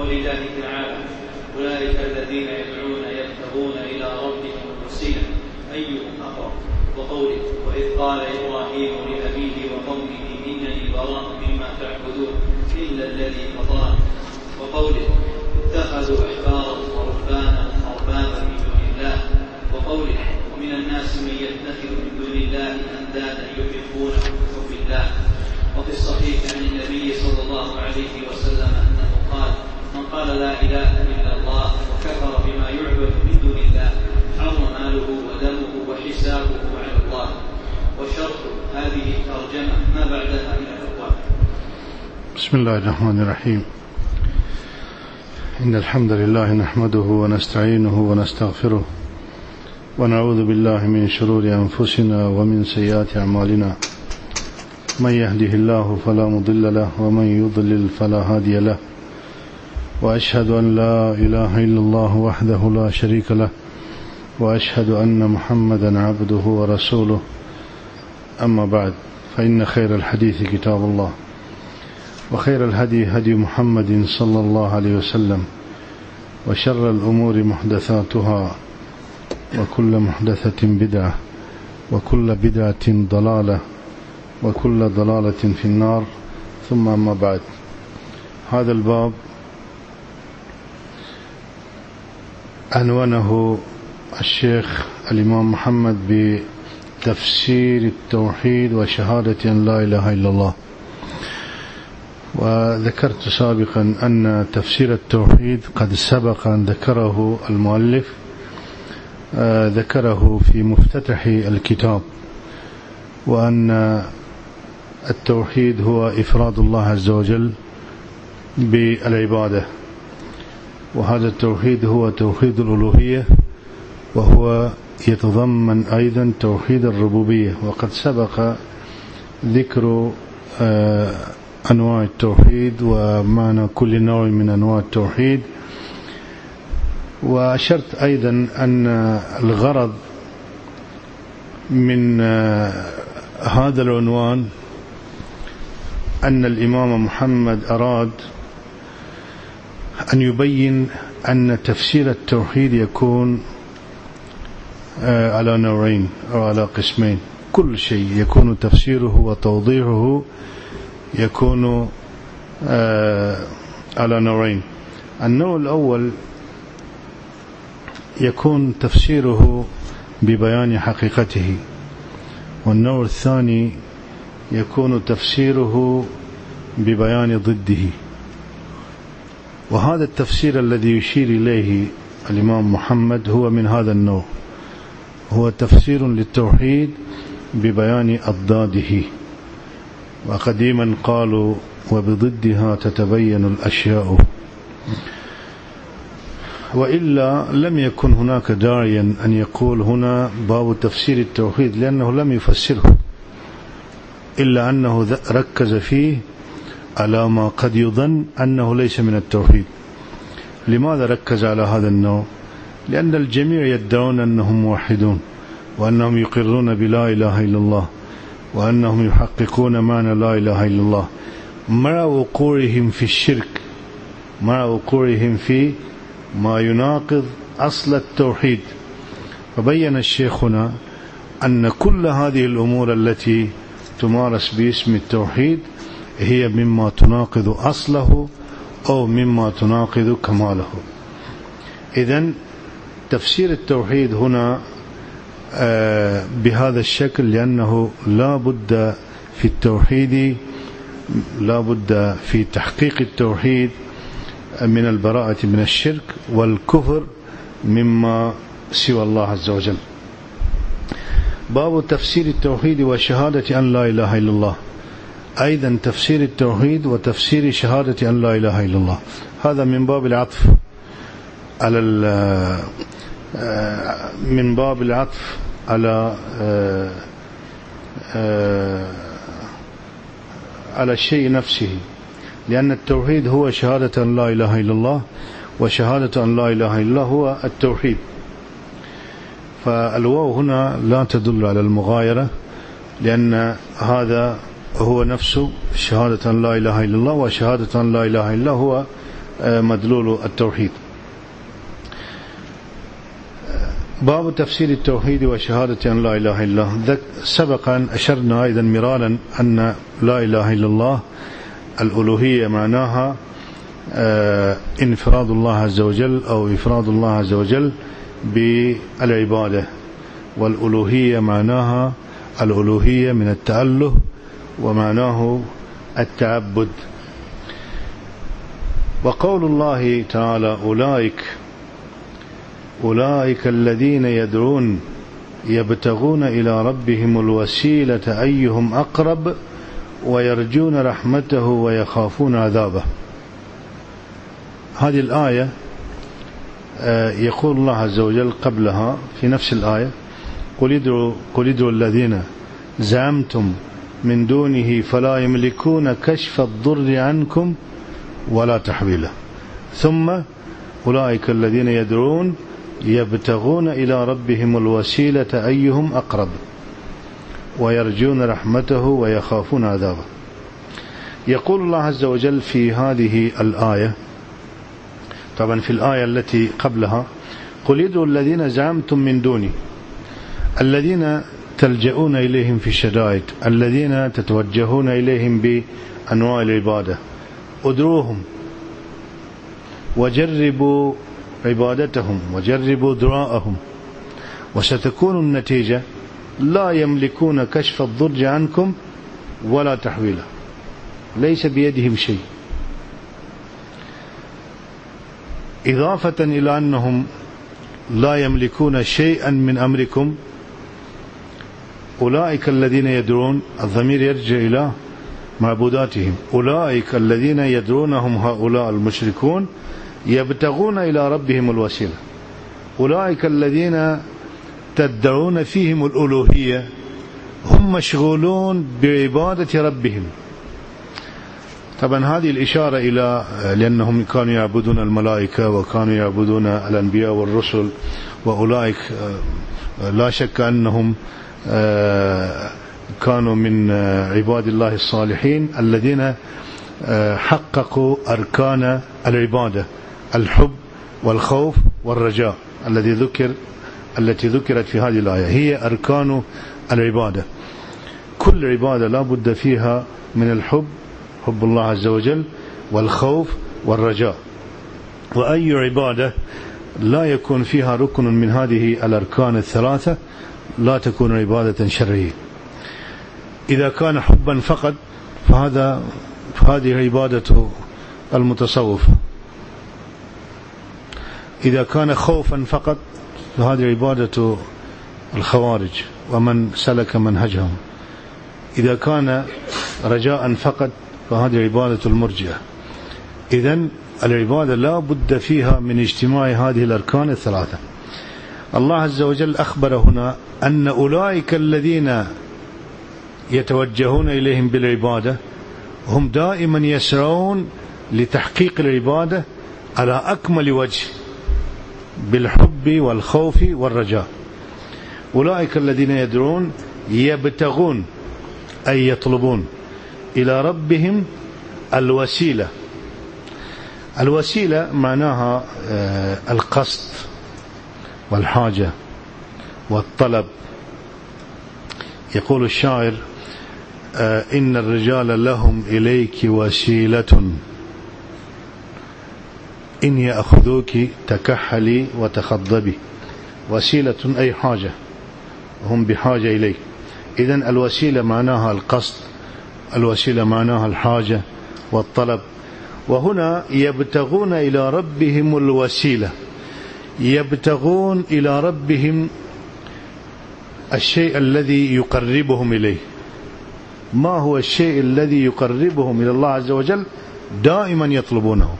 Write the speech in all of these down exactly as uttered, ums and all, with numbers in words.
وقول الله تعالى أولئك الذين يدعون يبتغون إلى ربهم الوسيلة أيهم أقرب، وقوله وإذ قال إبراهيم لأبيه وقومه إنني براء مما تعبدون إلا الذي فطرني، وقوله اتخذوا أحبارهم ورهبانهم أربابا من دون الله، وقوله ومن الناس من يتخذ من دون الله أندادا يحبونهم كحب الله. وفي الصحيح عن النبي صلى الله عليه وسلم أنه قال من قال لا إله إلا الله وكفر بما يعبد من دون الله حرم ماله ودمه وحسابه على الله. وشرط هذه الترجمة ما بعدها من الأقوال. بسم الله الرحمن الرحيم. إن الحمد لله نحمده ونستعينه ونستغفره ونعوذ بالله من شرور أنفسنا ومن سيئات أعمالنا، من يهده الله فلا مضل له ومن يضلل فلا هادي له، وأشهد أن لا إله إلا الله وحده لا شريك له، وأشهد أن محمدا عبده ورسوله. أما بعد، فإن خير الحديث كتاب الله، وخير الهدي هدي محمد صلى الله عليه وسلم، وشر الأمور محدثاتها، وكل محدثة بدعة، وكل بدعة ضلالة، وكل ضلالة في النار. ثم أما بعد، هذا الباب عنوانه الشيخ الإمام محمد بتفسير التوحيد وشهادة أن لا إله إلا الله. وذكرت سابقا أن تفسير التوحيد قد سبق أن ذكره المؤلف، آه ذكره في مفتتح الكتاب، وأن التوحيد هو إفراد الله عز وجل بالعبادة، وهذا التوحيد هو توحيد الألوهية، وهو يتضمن أيضا توحيد الربوبية. وقد سبق ذكر آه أنواع التوحيد ومعنى كل نوع من أنواع التوحيد. وأشرت أيضا أن الغرض من هذا العنوان أن الإمام محمد أراد أن يبين أن تفسير التوحيد يكون على نوعين أو على قسمين. كل شيء يكون تفسيره وتوضيحه يكون على نوعين. النوع الأول يكون تفسيره ببيان حقيقته، والنوع الثاني يكون تفسيره ببيان ضده. وهذا التفسير الذي يشير إليه الإمام محمد هو من هذا النوع، هو تفسير للتوحيد ببيان أضداده. وقديما قالوا وبضدها تتبين الأشياء، وإلا لم يكن هناك داعيا أن يقول هنا باب تفسير التوحيد، لأنه لم يفسره، إلا أنه ركز فيه على ما قد يظن أنه ليس من التوحيد. لماذا ركز على هذا النوع؟ لأن الجميع يدعون أنهم موحدون، وأنهم يقرون بلا إله إلا الله، وأنهم يحققون معنى لا إله إلا الله، مع وقوعهم في الشرك، مع وقوعهم في ما يناقض أصل التوحيد. فبين الشيخنا أن كل هذه الأمور التي تمارس باسم التوحيد هي مما تناقض أصله أو مما تناقض كماله. إذن تفسير التوحيد هنا بهذا الشكل، لأنه لا بد في التوحيد، لا بد في تحقيق التوحيد من البراءة من الشرك والكفر مما سوى الله عز وجل. باب تفسير التوحيد وشهادة أن لا إله إلا الله، أيضا تفسير التوحيد وتفسير شهادة أن لا إله إلا الله، هذا من باب العطف على من باب العطف على على الشيء نفسه، لأن التوحيد هو شهادة أن لا إله إلا الله، وشهادة أن لا إله إلا الله هو التوحيد. فالواو هنا لا تدل على المغايرة، لأن هذا هو نفسه شهادة أن لا إله إلا الله، وشهادة أن لا إله إلا الله هو مدلول التوحيد. باب تفسير التوحيد وشهادة أن لا إله إلا الله. سبق أن أشرنا أيضا مرارا أن لا إله إلا الله الألوهية معناها انفراد الله عز وجل أو إفراد الله عز وجل بالعبادة، والألوهية معناها الألوهية من التأله ومعناه التعبد. وقول الله تعالى أولئك أولئك الذين يدعون يبتغون إلى ربهم الوسيلة أيهم أقرب ويرجون رحمته ويخافون عذابه. هذه الآية يقول الله عز وجل قبلها في نفس الآية قل ادعوا قل ادعوا الذين زعمتم من دونه فلا يملكون كشف الضر عنكم ولا تحويله، ثم أولئك الذين يدعون يبتغون إلى ربهم الوسيلة أيهم أقرب ويرجون رحمته ويخافون عذابه. يقول الله عز وجل في هذه الآية، طبعا في الآية التي قبلها قل ادعوا الذين زعمتم من دوني، الذين تلجؤون إليهم في الشدائد، الذين تتوجهون إليهم بأنواع العبادة، ادعوهم وجربوا عبادتهم وجربوا دعاءهم، وستكون النتيجة لا يملكون كشف الضر عنكم ولا تحويله، ليس بيدهم شيء، إضافة إلى أنهم لا يملكون شيئا من أمركم. أولئك الذين يدعون، الضمير يرجع إلى معبوداتهم، أولئك الذين يدعونهم هؤلاء المشركون يبتغون إلى ربهم الوسيلة، أولئك الذين تدعون فيهم الألوهية هم مشغولون بعبادة ربهم. طبعا هذه الإشارة إلى لأنهم كانوا يعبدون الملائكة وكانوا يعبدون الأنبياء والرسل، وأولئك لا شك أنهم كانوا من عباد الله الصالحين الذين حققوا أركان العبادة، الحب والخوف والرجاء الذي ذكر التي ذكرت في هذه الآية هي أركان العبادة. كل عبادة لا بد فيها من الحب، حب الله عز وجل، والخوف والرجاء، وأي عبادة لا يكون فيها ركن من هذه الأركان الثلاثة لا تكون عبادة شرعية. إذا كان حبا فقط فهذا فهذه عبادة المتصوف، إذا كان خوفا فقط فهذه عبادة الخوارج ومن سلك منهجهم، إذا كان رجاء فقط فهذه عبادة المرجئة. إذن العبادة لا بد فيها من اجتماع هذه الأركان الثلاثة. الله عز وجل أخبر هنا أن أولئك الذين يتوجهون إليهم بالعبادة هم دائما يسعون لتحقيق العبادة على أكمل وجه بالحب والخوف والرجاء. أولئك الذين يدعون يبتغون أي يطلبون إلى ربهم الوسيلة. الوسيلة معناها القصد والحاجة والطلب. يقول الشاعر إن الرجال لهم إليك وسيلة إن يأخذوك تكحلي وتخضبي. وسيلة أي حاجة، هم بحاجة إليك. إذن الوسيلة معناها القصد، الوسيلة معناها الحاجة والطلب. وهنا يبتغون إلى ربهم الوسيلة، يبتغون إلى ربهم الشيء الذي يقربهم إليه. ما هو الشيء الذي يقربهم إلى الله عز وجل؟ دائما يطلبونه.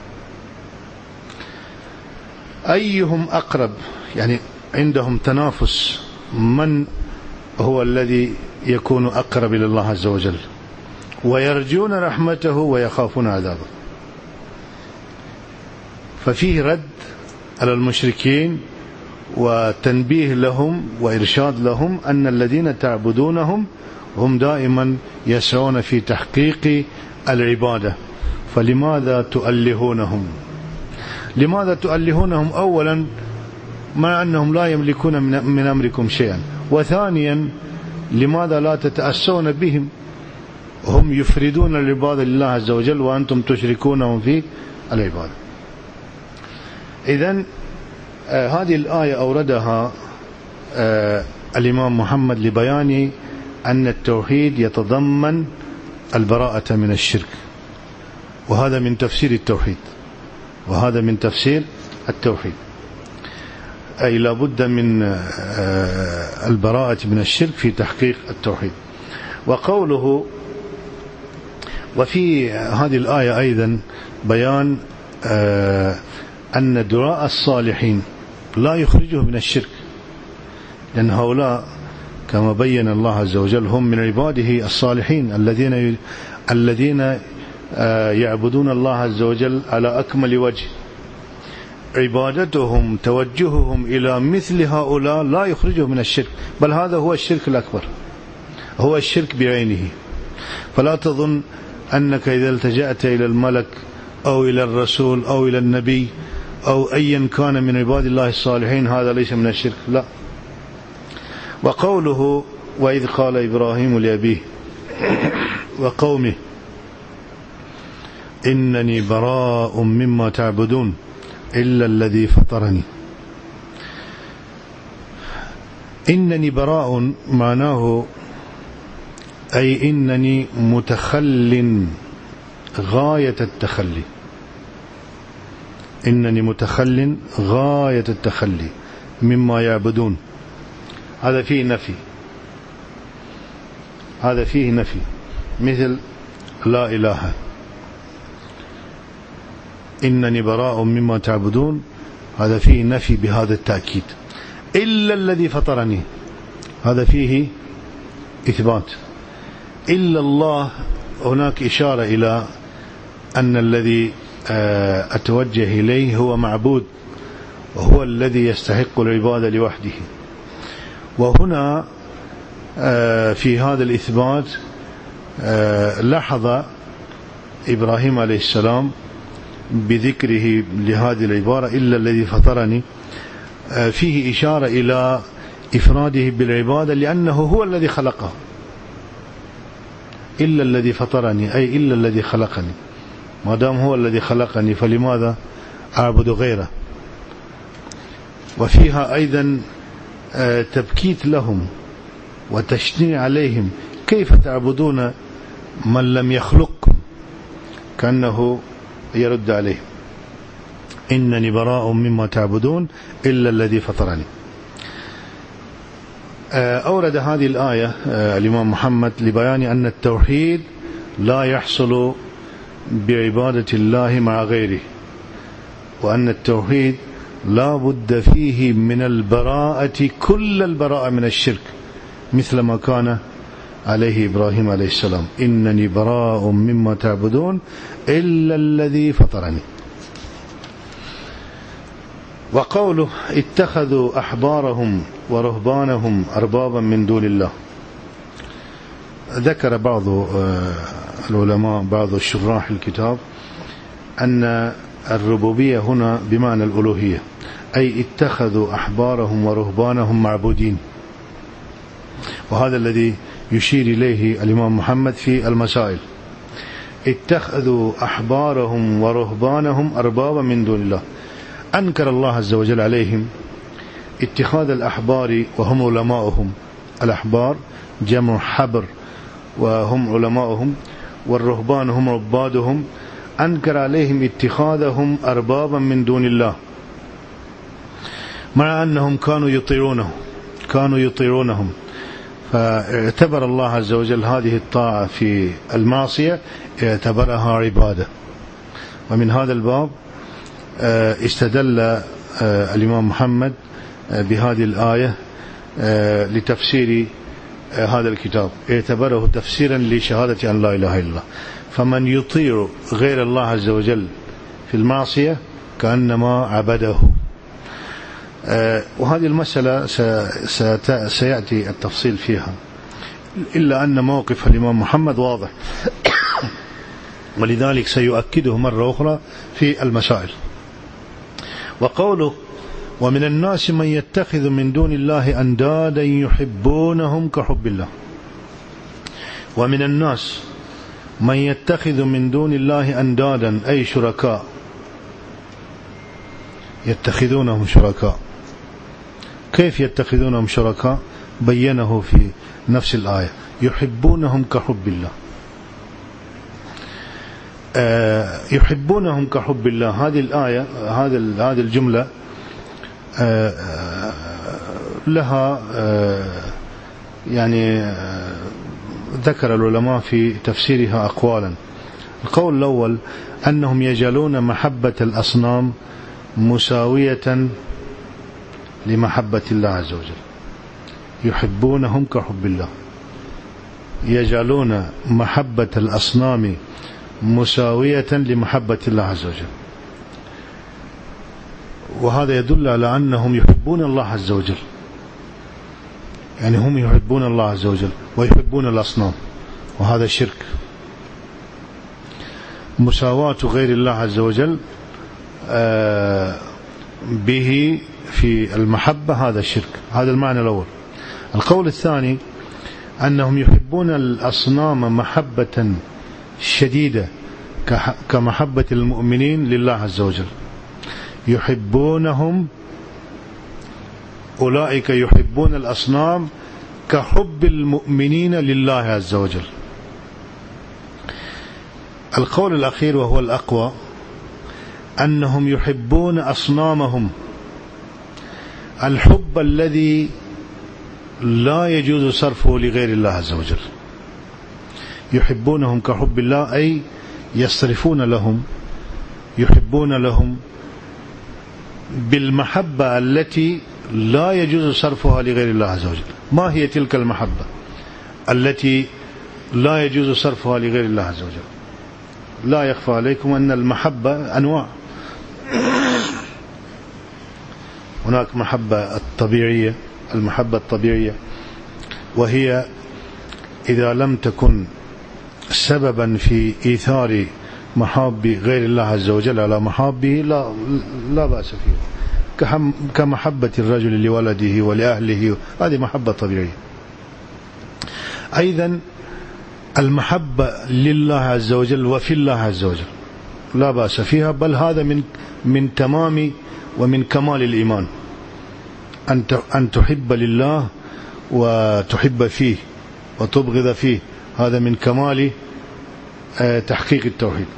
أيهم أقرب، يعني عندهم تنافس، من هو الذي يكون أقرب إلى الله عز وجل. ويرجون رحمته ويخافون عذابه. ففيه رد على المشركين وتنبيه لهم وإرشاد لهم أن الذين تعبدونهم هم دائما يسعون في تحقيق العبادة، فلماذا تؤلهونهم؟ لماذا تؤلهونهم؟ أولا مع أنهم لا يملكون من أمركم شيئا، وثانيا لماذا لا تتأسون بهم؟ هم يفردون العبادة لله عز وجل وأنتم تشركونهم في العبادة. إذن آه هذه الآية أوردها آه الإمام محمد لبيان أن التوحيد يتضمن البراءة من الشرك، وهذا من تفسير التوحيد، وهذا من تفسير التوحيد، أي لا بد من البراءة من الشرك في تحقيق التوحيد. وقوله وفي هذه الآية أيضا بيان أن دعاء الصالحين لا يخرجه من الشرك، لأن هؤلاء كما بين الله عز وجل هم من عباده الصالحين الذين الذين يعبدون الله عز وجل على أكمل وجه. عبادتهم توجههم إلى مثل هؤلاء لا يخرجه من الشرك، بل هذا هو الشرك الأكبر، هو الشرك بعينه. فلا تظن أنك إذا التجأت إلى الملك أو إلى الرسول أو إلى النبي أو أيا كان من عباد الله الصالحين هذا ليس من الشرك، لا. وقوله وإذ قال إبراهيم لأبيه وقومه إنني براء مما تعبدون إلا الذي فطرني. إنني براء معناه أي إنني متخل غاية التخلي، إنني متخل غاية التخلي مما يعبدون. هذا فيه نفي، هذا فيه نفي مثل لا إله. إنني براء مما تعبدون هذا فيه نفي بهذا التأكيد. إلا الذي فطرني هذا فيه إثبات. إلا الله هناك إشارة إلى أن الذي أتوجه إليه هو معبود وهو الذي يستحق العبادة لوحده. وهنا في هذا الإثبات لاحظ إبراهيم عليه السلام بذكره لهذه العبارة إلا الذي فطرني فيه إشارة إلى إفراده بالعبادة لأنه هو الذي خلقه. إلا الذي فطرني أي إلا الذي خلقني، ما دام هو الذي خلقني فلماذا أعبد غيره. وفيها أيضا تبكيت لهم وتشنيع عليهم، كيف تعبدون من لم يخلقكم، كأنه يرد عليه إنني براء مما تعبدون إلا الذي فطرني. أورد هذه الآية الإمام محمد لبيان أن التوحيد لا يحصل بعبادة الله مع غيره، وأن التوحيد لا بد فيه من البراءة كل البراءة من الشرك، مثل ما كان عليه إبراهيم عليه السلام إنني براء مما تعبدون إلا الذي فطرني. وقوله اتخذوا أحبارهم ورهبانهم أربابا من دون الله، ذكر بعض العلماء بعض الشراح الكتاب أن الربوبية هنا بمعنى الألوهية، أي اتخذوا أحبارهم ورهبانهم معبودين، وهذا الذي يشير إليه الإمام محمد في المسائل. اتخذوا أحبارهم ورهبانهم أربابا من دون الله، أنكر الله عز وجل عليهم اتخاذ الأحبار وهم علماؤهم، الأحبار جمع حبر وهم علماؤهم، والرهبان هم عبادهم، أنكر عليهم اتخاذهم أربابا من دون الله، مع أنهم كانوا يطيعونه كانوا يطيعونهم فاعتبر الله عز وجل هذه الطاعة في المعصية اعتبرها عبادة. ومن هذا الباب استدل الإمام محمد بهذه الآية لتفسير هذا الكتاب، اعتبره تفسيرا لشهادة أن لا إله إلا الله. فمن يطيع غير الله عز وجل في المعصية كأنما عبده. وهذه المسألة سيأتي التفصيل فيها، إلا أن موقف الإمام محمد واضح ولذلك سيؤكده مرة أخرى في المسائل. وقوله ومن الناس من يتخذ من دون الله أندادا يحبونهم كحب الله. ومن الناس من يتخذ من دون الله أندادا أي شركاء، يتخذونهم شركاء. كيف يتخذونهم شركاء؟ بينه في نفس الآية يحبونهم كحب الله. آه يحبونهم كحب الله، هذه الآية هذه هذه الجملة آه لها آه يعني آه ذكر العلماء في تفسيرها أقوالا. القول الأول أنهم يجعلون محبة الأصنام مساوية لمحبة الله عز وجل، يحبونهم كحب الله، يجعلون محبة الأصنام مساوية لمحبة الله عز وجل، وهذا يدل على أنهم يحبون الله عز وجل، يعني هم يحبون الله عز وجل ويحبون الأصنام، وهذا شرك. مساواة غير الله عز وجل به في المحبة هذا الشرك، هذا المعنى الأول. القول الثاني أنهم يحبون الأصنام محبة شديدة كمحبة المؤمنين لله عز وجل، يحبونهم أولئك يحبون الأصنام كحب المؤمنين لله عز وجل. القول الأخير وهو الأقوى أنهم يحبون أصنامهم الحب الذي لا يجوز صرفه لغير الله عز وجل، يحبونهم كحب الله أي يصرفون لهم، يحبون لهم بالمحبة التي لا يجوز صرفها لغير الله عز وجل. ما هي تلك المحبة التي لا يجوز صرفها لغير الله عز وجل؟ لا يخفى عليكم أن المحبة أنواع. هناك محبة الطبيعية، المحبة الطبيعية وهي إذا لم تكن سببا في إيثار محاب غير الله عز وجل على محابه لا, لا بأس فيه، كمحبة الرجل لولده ولأهله، هذه محبة طبيعية. أيضا المحبة لله عز وجل وفي الله عز وجل لا بأس فيها، بل هذا من من تمام ومن كمال الإيمان، أن أن تحب لله وتحب فيه وتبغض فيه، هذا من كمال تحقيق التوحيد.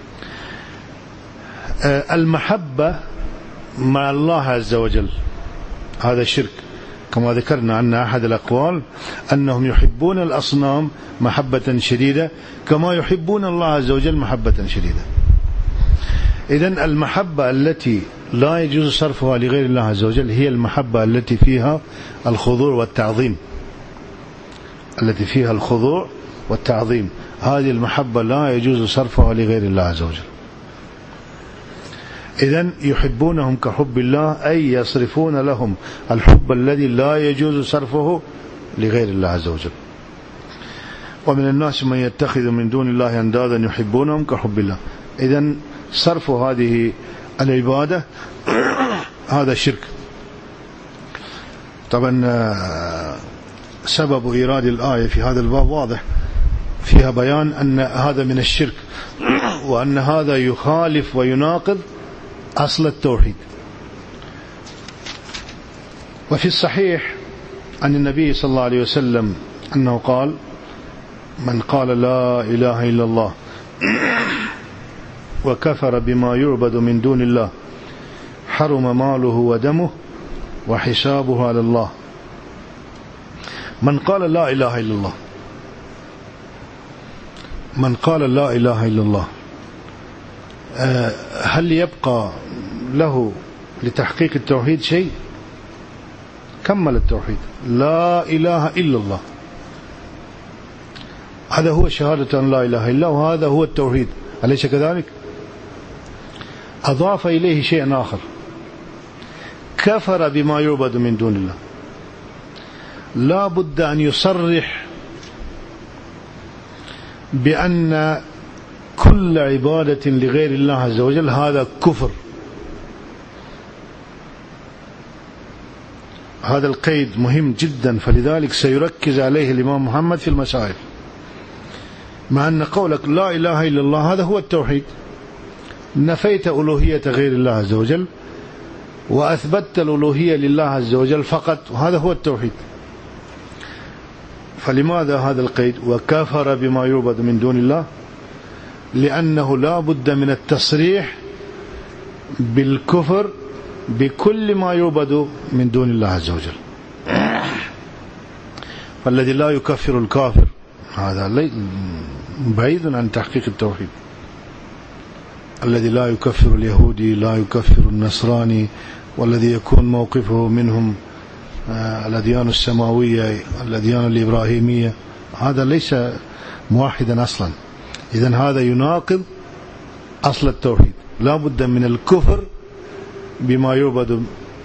المحبة مع الله عز وجل هذا شرك، كما ذكرنا أن أحد الأقوال أنهم يحبون الأصنام محبة شديدة كما يحبون الله عز وجل محبة شديدة. إذن المحبة التي لا يجوز صرفها لغير الله عز وجل هي المحبة التي فيها الخضوع والتعظيم، التي فيها الخضوع والتعظيم، هذه المحبة لا يجوز صرفها لغير الله عز وجل. إذن يحبونهم كحب الله أي يصرفون لهم الحب الذي لا يجوز صرفه لغير الله عز وجل. ومن الناس من يتخذ من دون الله أندادا يحبونهم كحب الله. إذن صرف هذه العبادة هذا شرك. طبعا سبب إيراد الآية في هذا الباب واضح، فيها بيان أن هذا من الشرك، وأن هذا يخالف ويناقض أصل التوحيد. وفي الصحيح عن النبي صلى الله عليه وسلم أنه قال: من قال لا إله إلا الله وكفر بما يعبد من دون الله حرم ماله ودمه وحسابه على الله. من قال لا إله إلا الله، من قال لا إله إلا الله، هل يبقى له لتحقيق التوحيد شيء؟ كمل التوحيد، لا إله إلا الله، هذا هو شهادة أن لا إله إلا الله، وهذا هو التوحيد، أليس كذلك؟ أضاف إليه شيئا آخر، كفر بما يعبد من دون الله، لا بد أن يصرح بأن كل عبادة لغير الله عز وجل هذا كفر. هذا القيد مهم جدا، فلذلك سيركز عليه الإمام محمد في المسائل. مع أن قولك لا إله إلا الله هذا هو التوحيد، نفيت ألوهية غير الله عز وجل وأثبتت الألوهية لله عز وجل فقط، وهذا هو التوحيد. فلماذا هذا القيد وكفر بما يعبد من دون الله؟ لأنه لا بد من التصريح بالكفر بكل ما يعبد من دون الله عز وجل. فالذي لا يكفر الكافر هذا بعيد عن تحقيق التوحيد. الذي لا يكفر اليهودي لا يكفر النصراني، والذي يكون موقفه منهم الأديان السماوية الأديان الإبراهيمية، هذا ليس موحدا أصلا. إذن هذا يناقض أصل التوحيد. لا بد من الكفر بما يعبد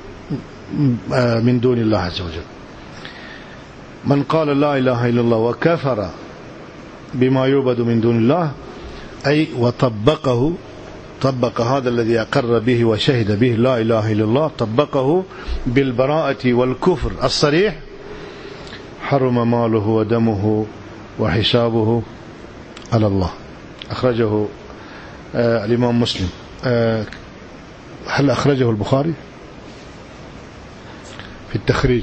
من دون الله عز وجل. من قال لا إله إلا الله وكفر بما يعبد من دون الله، أي وطبقه، طبق هذا الذي أقر به وشهد به لا إله إلا الله، طبقه بالبراءة والكفر الصريح، حرم ماله ودمه وحسابه على الله. أخرجه آه الإمام مسلم. آه هل أخرجه البخاري في التخريج؟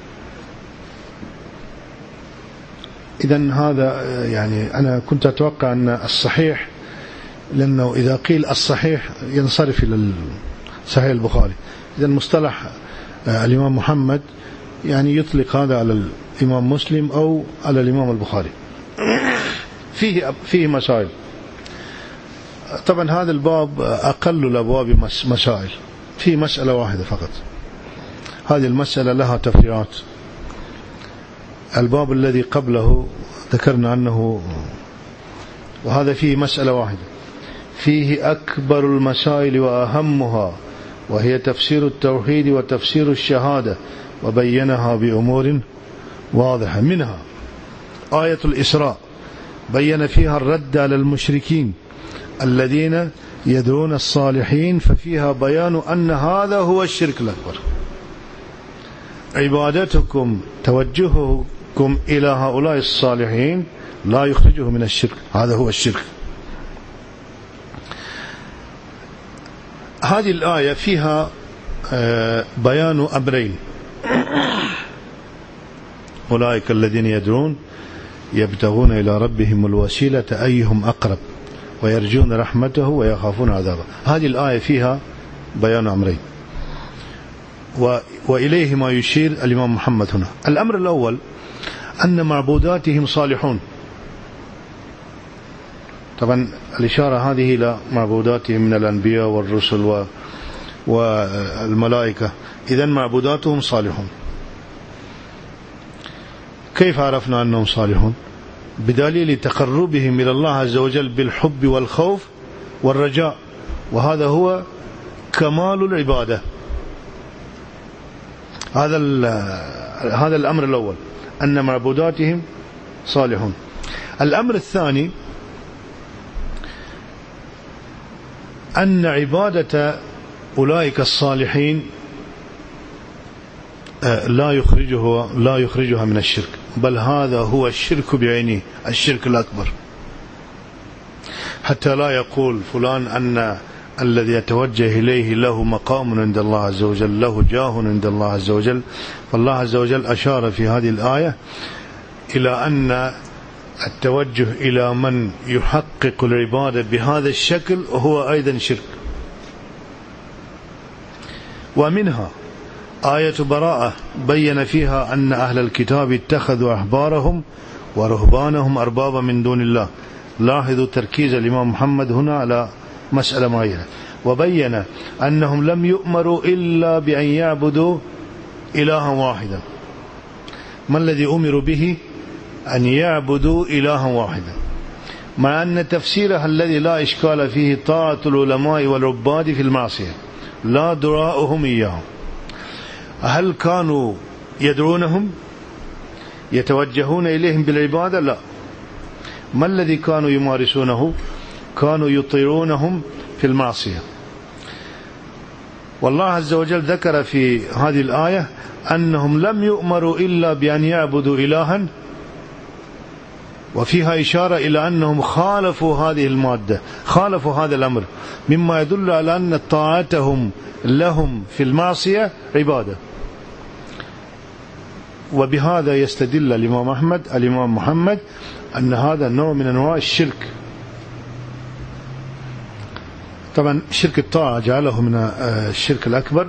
إذن هذا يعني أنا كنت أتوقع أن الصحيح، لأنه إذا قيل الصحيح ينصرف إلى صحيح البخاري. إذن مصطلح الإمام محمد يعني يطلق هذا على الإمام مسلم أو على الإمام البخاري. فيه فيه مسائل. طبعا هذا الباب أقل الأبواب مسائل، فيه مسألة واحدة فقط. هذه المسألة لها تفريعات. الباب الذي قبله ذكرنا عنه، وهذا فيه مسألة واحدة، فيه أكبر المسائل وأهمها، وهي تفسير التوحيد وتفسير الشهادة، وبينها بأمور واضحة. منها آية الإسراء بين فيها الرد على المشركين الذين يدعون الصالحين، ففيها بيان أن هذا هو الشرك الأكبر. عبادتكم توجهكم إلى هؤلاء الصالحين لا يخرجه من الشرك، هذا هو الشرك. هذه الآية فيها بيان أمرين: أولئك الذين يدعون يبتغون إلى ربهم الوسيلة أيهم أقرب ويرجون رحمته ويخافون عذابه. هذه الآية فيها بيان أمرين، وإليه ما يشير الإمام محمد هنا. الأمر الأول أن معبوداتهم صالحون. طبعا الإشارة هذه إلى معبوداتهم من الأنبياء والرسل والملائكة. إذن معبوداتهم صالحون. كيف عرفنا أنهم صالحون؟ بدليل تقربهم إلى الله عز وجل بالحب والخوف والرجاء، وهذا هو كمال العبادة. هذا هذا الأمر الأول، أن معبوداتهم صالحون. الأمر الثاني أن عبادة أولئك الصالحين لا يخرجه لا يخرجها من الشرك، بل هذا هو الشرك بعينه، الشرك الأكبر. حتى لا يقول فلان أن الذي يتوجه إليه له مقام عند الله عز وجل، له جاه عند الله عز وجل. فالله عز وجل أشار في هذه الآية إلى أن التوجه إلى من يحقق العبادة بهذا الشكل هو أيضا شرك. ومنها آية براءة بين فيها أن أهل الكتاب اتخذوا أحبارهم ورهبانهم أربابا من دون الله. لاحظوا تركيز الإمام محمد هنا على مسألة معينة، وبين أنهم لم يؤمروا إلا بأن يعبدوا إلها واحدا. ما الذي أمروا به؟ أن يعبدوا إلها واحدا، مع أن تفسيرها الذي لا إشكال فيه طاعة العلماء والعباد في المعصية، لا دعاؤهم إياهم. هل كانوا يدعونهم يتوجهون إليهم بالعبادة؟ لا. ما الذي كانوا يمارسونه؟ كانوا يطيعونهم في المعصية. والله عز وجل ذكر في هذه الآية أنهم لم يؤمروا إلا بأن يعبدوا إلها، وفيها إشارة إلى أنهم خالفوا هذه المادة، خالفوا هذا الأمر، مما يدل على أن طاعتهم لهم في المعصية عبادة. وبهذا يستدل الإمام أحمد الإمام محمد أن هذا نوع من أنواع الشرك. طبعا شرك الطاعة جعله من الشرك الأكبر.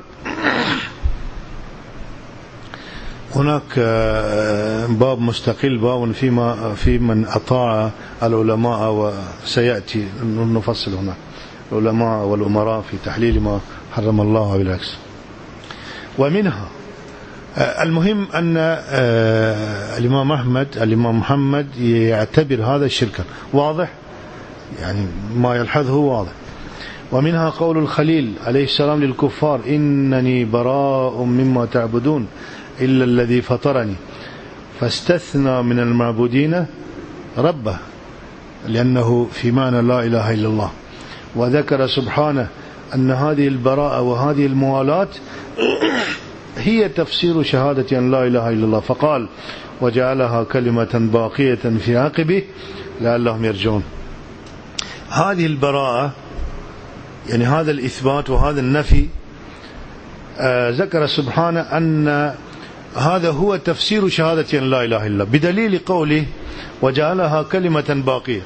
هناك باب مستقل، باب فيما في من أطاع العلماء، وسيأتي نفصل هنا العلماء والأمراء في تحليل ما حرم الله بالعكس. ومنها المهم أن الإمام أحمد الإمام محمد يعتبر هذا شركا واضح، يعني ما يلحظه واضح. ومنها قول الخليل عليه السلام للكفار: إنني براء مما تعبدون إلا الذي فطرني، فاستثنى من المعبودين ربه، لأنه في معنى لا إله إلا الله. وذكر سبحانه أن هذه البراءة وهذه الموالاة هي تفسير شهادة أن لا إله إلا الله، فقال: وجعلها كلمة باقية في عقبه لعلهم يرجعون. هذه البراءة يعني هذا الإثبات وهذا النفي، آه ذكر سبحانه أن هذا هو تفسير شهادة أن لا إله إلا الله، بدليل قوله: وجعلها كلمة باقية،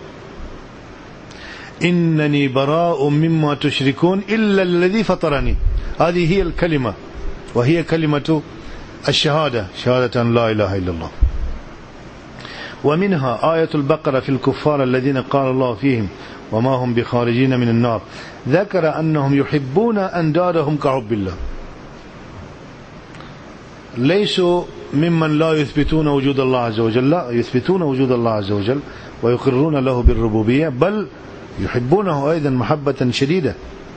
إنني براء مما تشركون إلا الذي فطرني. هذه هي الكلمة، وهي كلمة الشهادة، شهادة أن لا إله إلا الله. ومنها آية البقرة في الكفار الذين قال الله فيهم: وما هم بخارجين من النار. ذكر أنهم يحبون أندادهم كحب الله، ليسوا ممن لا يثبتون وجود الله عز وجل، لا، يثبتون وجود الله عز وجل ويقرون له بالربوبية، بل يحبونه أيضا محبة شديدة.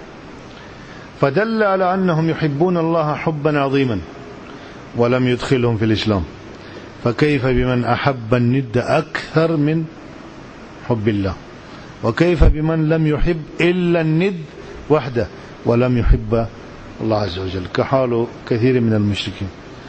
فدل على أنهم يحبون الله حبا عظيما ولم يدخلهم في الإسلام، فكيف بمن أحب الند أكثر من حب الله؟ وكيف بمن لم يحب إلا الند وحده ولم يحب الله عز وجل، كحال كثير من المشركين.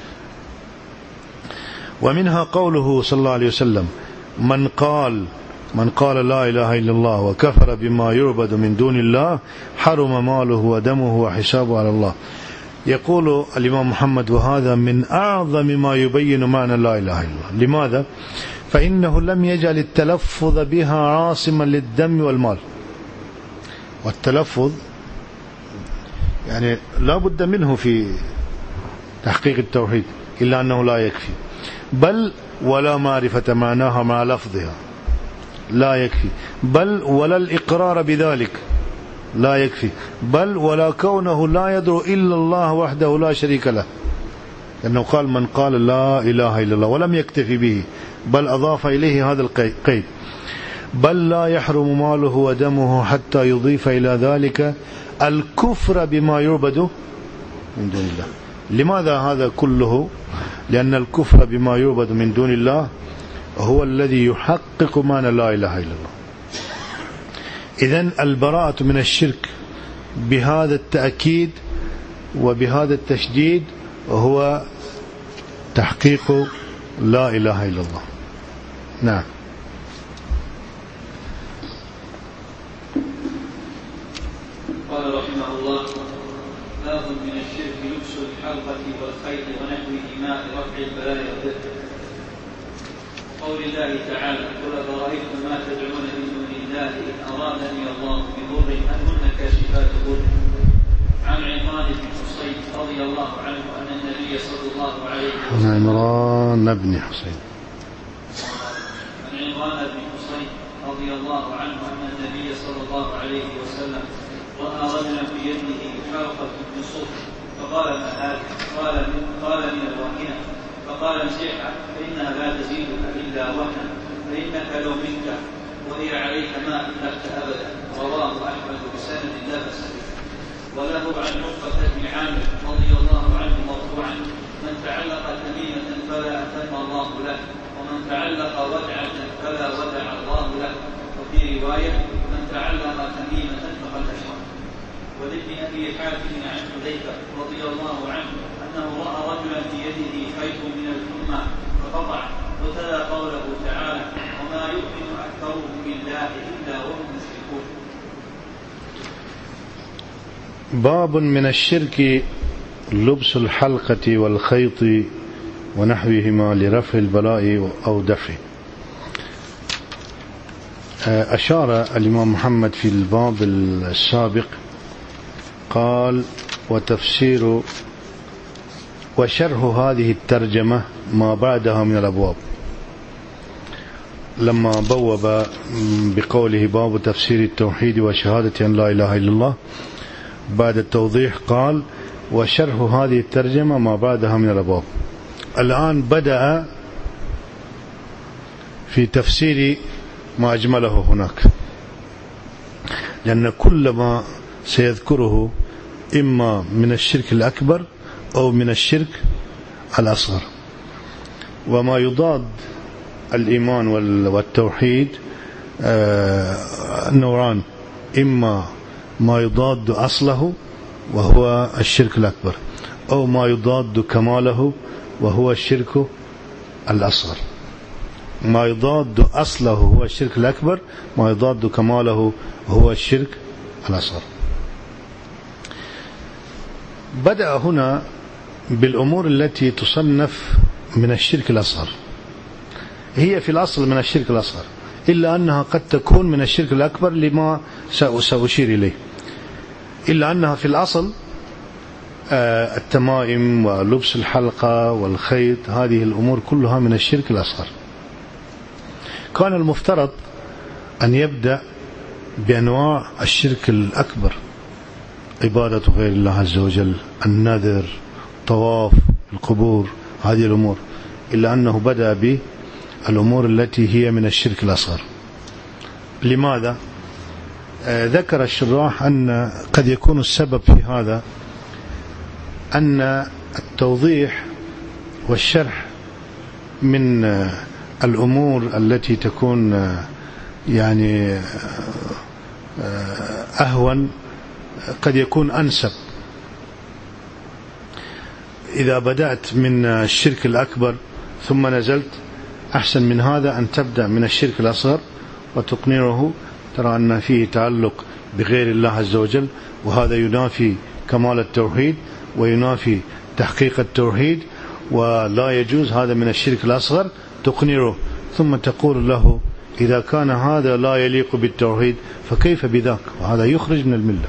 ومنها قوله صلى الله عليه وسلم: من قال من قال لا إله إلا الله وكفر بما يعبد من دون الله حرم ماله ودمه وحسابه على الله. يقول الإمام محمد: وهذا من أعظم ما يبين معنى لا إله إلا الله. لماذا؟ فإنه لم يجعل التلفظ بها عاصما للدم والمال. والتلفظ يعني لا بد منه في تحقيق التوحيد، إلا أنه لا يكفي، بل ولا معرفة معناها مع لفظها لا يكفي، بل ولا الإقرار بذلك لا يكفي، بل ولا كونه لا يدعو إلا الله وحده لا شريك له، لأنه قال: من قال لا إله إلا الله، ولم يكتفي به، بل أضاف إليه هذا القيد: بل لا يحرم ماله ودمه حتى يضيف إلى ذلك الكفر بما يعبد من دون الله. لماذا هذا كله؟ لأن الكفر بما يعبد من دون الله هو الذي يحقق معنى لا إله إلا الله. إذن البراءة من الشرك بهذا التأكيد وبهذا التشديد هو تحقيق لا إله إلا الله. نعم. قال رحمه الله: باب من الشرك لبس الحلقة والخيط ونحوه ماء رفع البلاء والذكر. قول الله تعالى: قل أفرأيتم ما تدعون من دون الله إن أرادني الله بضر هل هن كاشفات ضره. عن عمران بن حصين رضي الله عنه أن النبي صلى الله عليه وسلم عن عمران بن حصين عن عمران بن حصين رضي الله عنه أن النبي صلى الله عليه وسلم رأى رجلا بيده حلقة من صوف فقال: ما هذا؟ قال من قال من الواهنة. فقال: امسحها فإنها لا تزيدك إلا وهنا، فإنك لو منك وهي عليك ماء لك أبدا. رواه أحمد بسند لا بأس به. وله عن عقبة بن عامر رضي الله عنه مرفوعا: من تعلق تميمة فلا أتم الله له، ومن تعلق ودعة فلا ودع الله له. وفي رواية: من تعلم تميمة فقد أشرك. ولابن أبي حاتم عن حذيفة رضي الله عنه أنه رأى رجلا في يده خيط من الحمى فقطع، وتلا قوله تعالى: وما يؤمن أكثرهم بالله إلا وهم مشركون. باب من الشرك لبس الحلقة والخيط ونحوهما لرفع البلاء أو دفعه. أشار الإمام محمد في الباب السابق قال: وتفسير وشرح هذه الترجمة ما بعدها من الأبواب، لما بوب بقوله باب تفسير التوحيد وشهادة أن لا إله إلا الله، بعد التوضيح قال: وشرح هذه الترجمة ما بعدها من الأبواب. الآن بدأ في تفسير ما أجمله هناك، لأن كل ما سيذكره إما من الشرك الأكبر أو من الشرك الأصغر. وما يضاد الإيمان والتوحيد نوعان: إما ما يضاد أصله وهو الشرك الأكبر، أو ما يضاد كماله وهو الشرك الأصغر. ما يضاد أصله هو الشرك الأكبر، ما يضاد كماله هو الشرك الأصغر. بدأ هنا بالأمور التي تصنف من الشرك الأصغر، هي في الأصل من الشرك الأصغر، إلا أنها قد تكون من الشرك الأكبر لما سأشير إليه، إلا أنها في الأصل التمائم ولبس الحلقة والخيط، هذه الأمور كلها من الشرك الأصغر. كان المفترض أن يبدأ بأنواع الشرك الأكبر: عبادة غير الله عز وجل، النذر، طواف القبور، هذه الأمور، إلا أنه بدأ بالأمور التي هي من الشرك الأصغر. لماذا؟ آه ذكر الشراح أن قد يكون السبب في هذا أن التوضيح والشرح من آه الأمور التي تكون آه يعني آه أهون قد يكون أنسب. إذا بدأت من الشرك الأكبر ثم نزلت، أحسن من هذا أن تبدأ من الشرك الأصغر وتقنعه، ترى أن فيه تعلق بغير الله عز وجل، وهذا ينافي كمال التوحيد وينافي تحقيق التوحيد، ولا يجوز، هذا من الشرك الأصغر، تقنعه، ثم تقول له: إذا كان هذا لا يليق بالتوحيد فكيف بذاك؟ وهذا يخرج من الملة.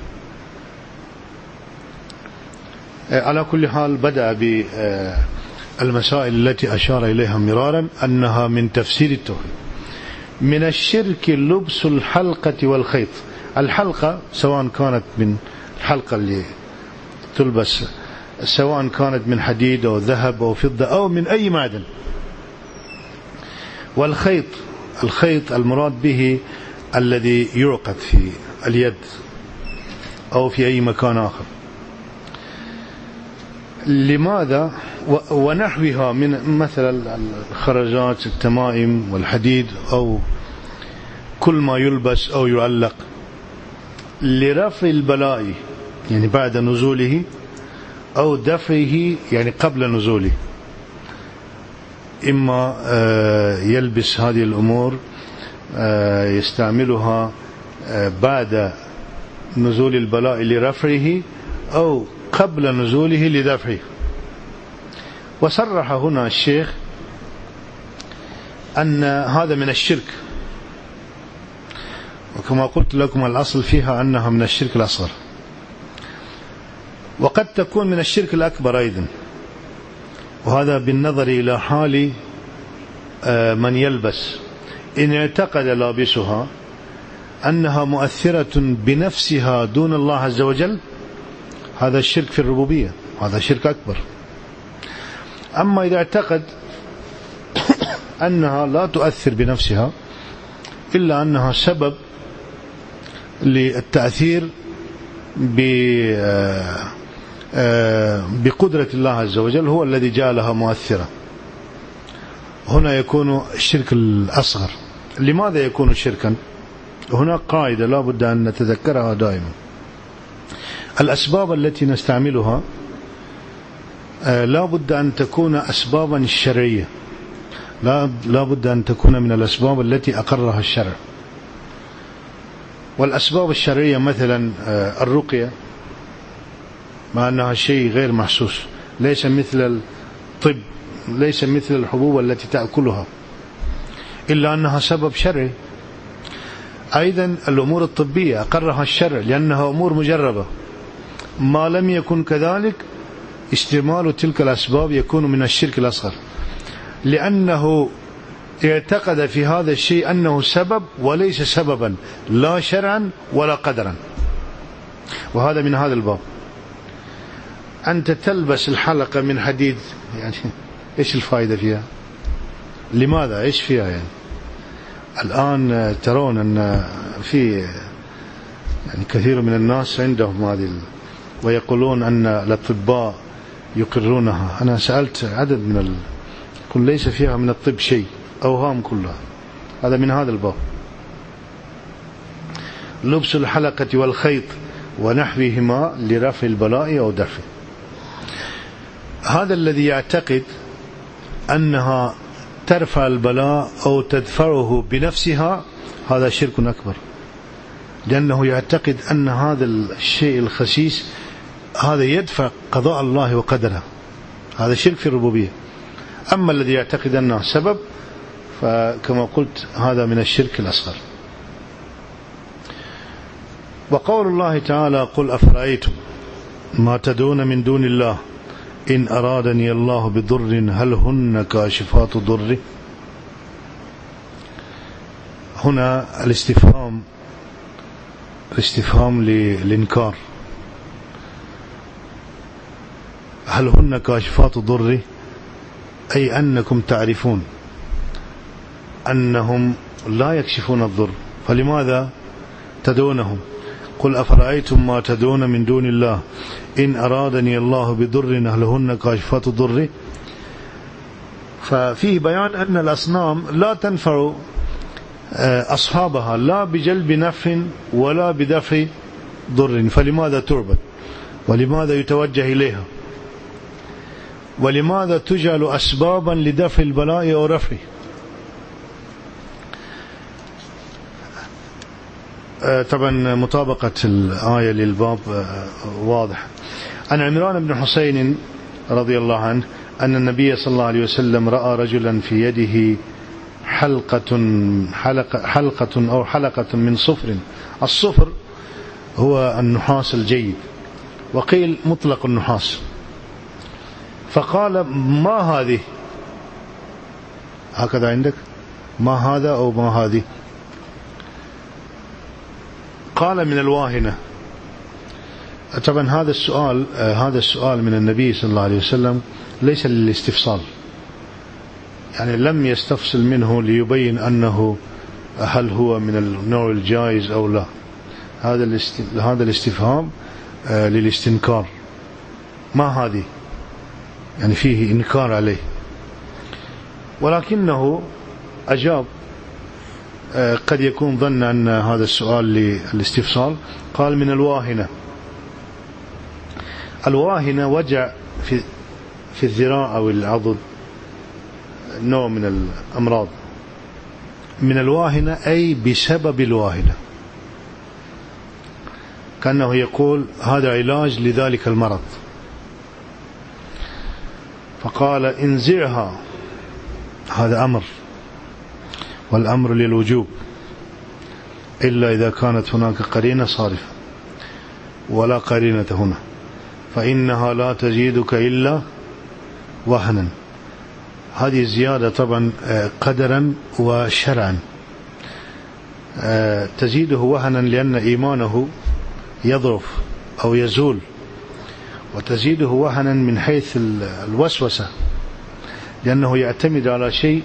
على كل حال بدأ بالمسائل التي أشار إليها مرارا أنها من تفسير التوحيد. من الشرك لبس الحلقة والخيط. الحلقة سواء كانت من الحلقة اللي تلبس، سواء كانت من حديد أو ذهب أو فضة أو من أي معدن. والخيط، الخيط المراد به الذي يعقد في اليد أو في أي مكان آخر. لماذا؟ ونحوها من مثل الخرجات، التمائم والحديد أو كل ما يلبس أو يعلق، لرفع البلاء يعني بعد نزوله، أو دفعه يعني قبل نزوله. إما يلبس هذه الأمور يستعملها بعد نزول البلاء لرفعه، أو قبل نزوله لدفعه. وصرح هنا الشيخ أن هذا من الشرك، وكما قلت لكم الأصل فيها أنها من الشرك الأصغر، وقد تكون من الشرك الأكبر أيضا، وهذا بالنظر إلى حال من يلبس. إن اعتقد لابسها أنها مؤثرة بنفسها دون الله عز وجل، هذا الشرك في الربوبية، هذا شرك أكبر. أما إذا اعتقد أنها لا تؤثر بنفسها، إلا أنها سبب للتأثير بقدرة الله عز وجل، هو الذي جعلها مؤثرة، هنا يكون الشرك الأصغر. لماذا يكون شركا؟ هناك قاعدة لا بد أن نتذكرها دائما: الأسباب التي نستعملها لا بد أن تكون أسبابا شرعية، لا بد أن تكون من الأسباب التي أقرها الشرع. والأسباب الشرعية مثلا الرقية، مع أنها شيء غير محسوس، ليس مثل الطب، ليس مثل الحبوب التي تأكلها، إلا أنها سبب شرعي. أيضا الأمور الطبية أقرها الشرع لأنها أمور مجربة. ما لم يكن كذلك استعمال تلك الأسباب يكون من الشرك الأصغر، لأنه اعتقد في هذا الشيء أنه سبب وليس سببا لا شرعا ولا قدرا. وهذا من هذا الباب. أنت تلبس الحلقة من حديد، يعني إيش الفائدة فيها؟ لماذا؟ إيش فيها يعني؟ الآن ترون أن في يعني كثير من الناس عندهم هذه، ويقولون أن الأطباء يقرونها. أنا سألت عدد من ال... قل ليس فيها من الطب شيء، أوهام كلها. هذا من هذا الباب. لبس الحلقة والخيط ونحوهما لرفع البلاء أو دفعه. هذا الذي يعتقد أنها ترفع البلاء أو تدفعه بنفسها هذا شرك أكبر، لأنه يعتقد أن هذا الشيء الخسيس هذا يدفع قضاء الله وقدره. هذا شرك في الربوبية. أما الذي يعتقد أنه سبب فكما قلت هذا من الشرك الأصغر. وقول الله تعالى: قل أفرأيتم ما تدعون من دون الله إن أرادني الله بضر هل هن كاشفات ضره. هنا الاستفهام الاستفهام للإنكار. هل هن كاشفات ضره، أي أنكم تعرفون أنهم لا يكشفون الضر، فلماذا تدعونهم؟ قل أفرأيتم ما تدعون من دون الله إن أرادني الله بضر هل هن كاشفات ضره. ففيه بيان أن الأصنام لا تنفع أصحابها لا بجلب نفع ولا بدفع ضر، فلماذا تعبد؟ ولماذا يتوجه إليها؟ ولماذا تجعل أسبابا لدفع البلاء أو رفعه؟ طبعا مطابقة الآية للباب واضح. عن عمران بن حسين رضي الله عنه أن النبي صلى الله عليه وسلم رأى رجلا في يده حلقة حلقة, حلقة أو حلقة من صفر. الصفر هو النحاس الجيد، وقيل مطلق النحاس. فقال: ما هذه؟ هكذا عندك ما هذا أو ما هذه؟ قال: من الواهنة. طبعا هذا السؤال هذا السؤال من النبي صلى الله عليه وسلم ليس للاستفصال، يعني لم يستفصل منه ليبين أنه هل هو من النوع الجائز أو لا. هذا هذا الاستفهام للاستنكار. ما هذه؟ يعني فيه إنكار عليه، ولكنه أجاب. قد يكون ظن أن هذا السؤال للاستفصال. قال: من الواهنة. الواهنة وجع في في الذراع أو العضد، نوع من الأمراض. من الواهنة أي بسبب الواهنة، كأنه يقول هذا علاج لذلك المرض. فقال: انزعها. هذا أمر، والأمر للوجوب إلا إذا كانت هناك قرينة صارفة، ولا قرينة هنا، فإنها لا تزيدك إلا وهنا. هذه الزيادة طبعا قدرا وشرعا. تزيده وهنا لأن إيمانه يضعف أو يزول، وتزيده وهنا من حيث الوسوسة لأنه يعتمد على شيء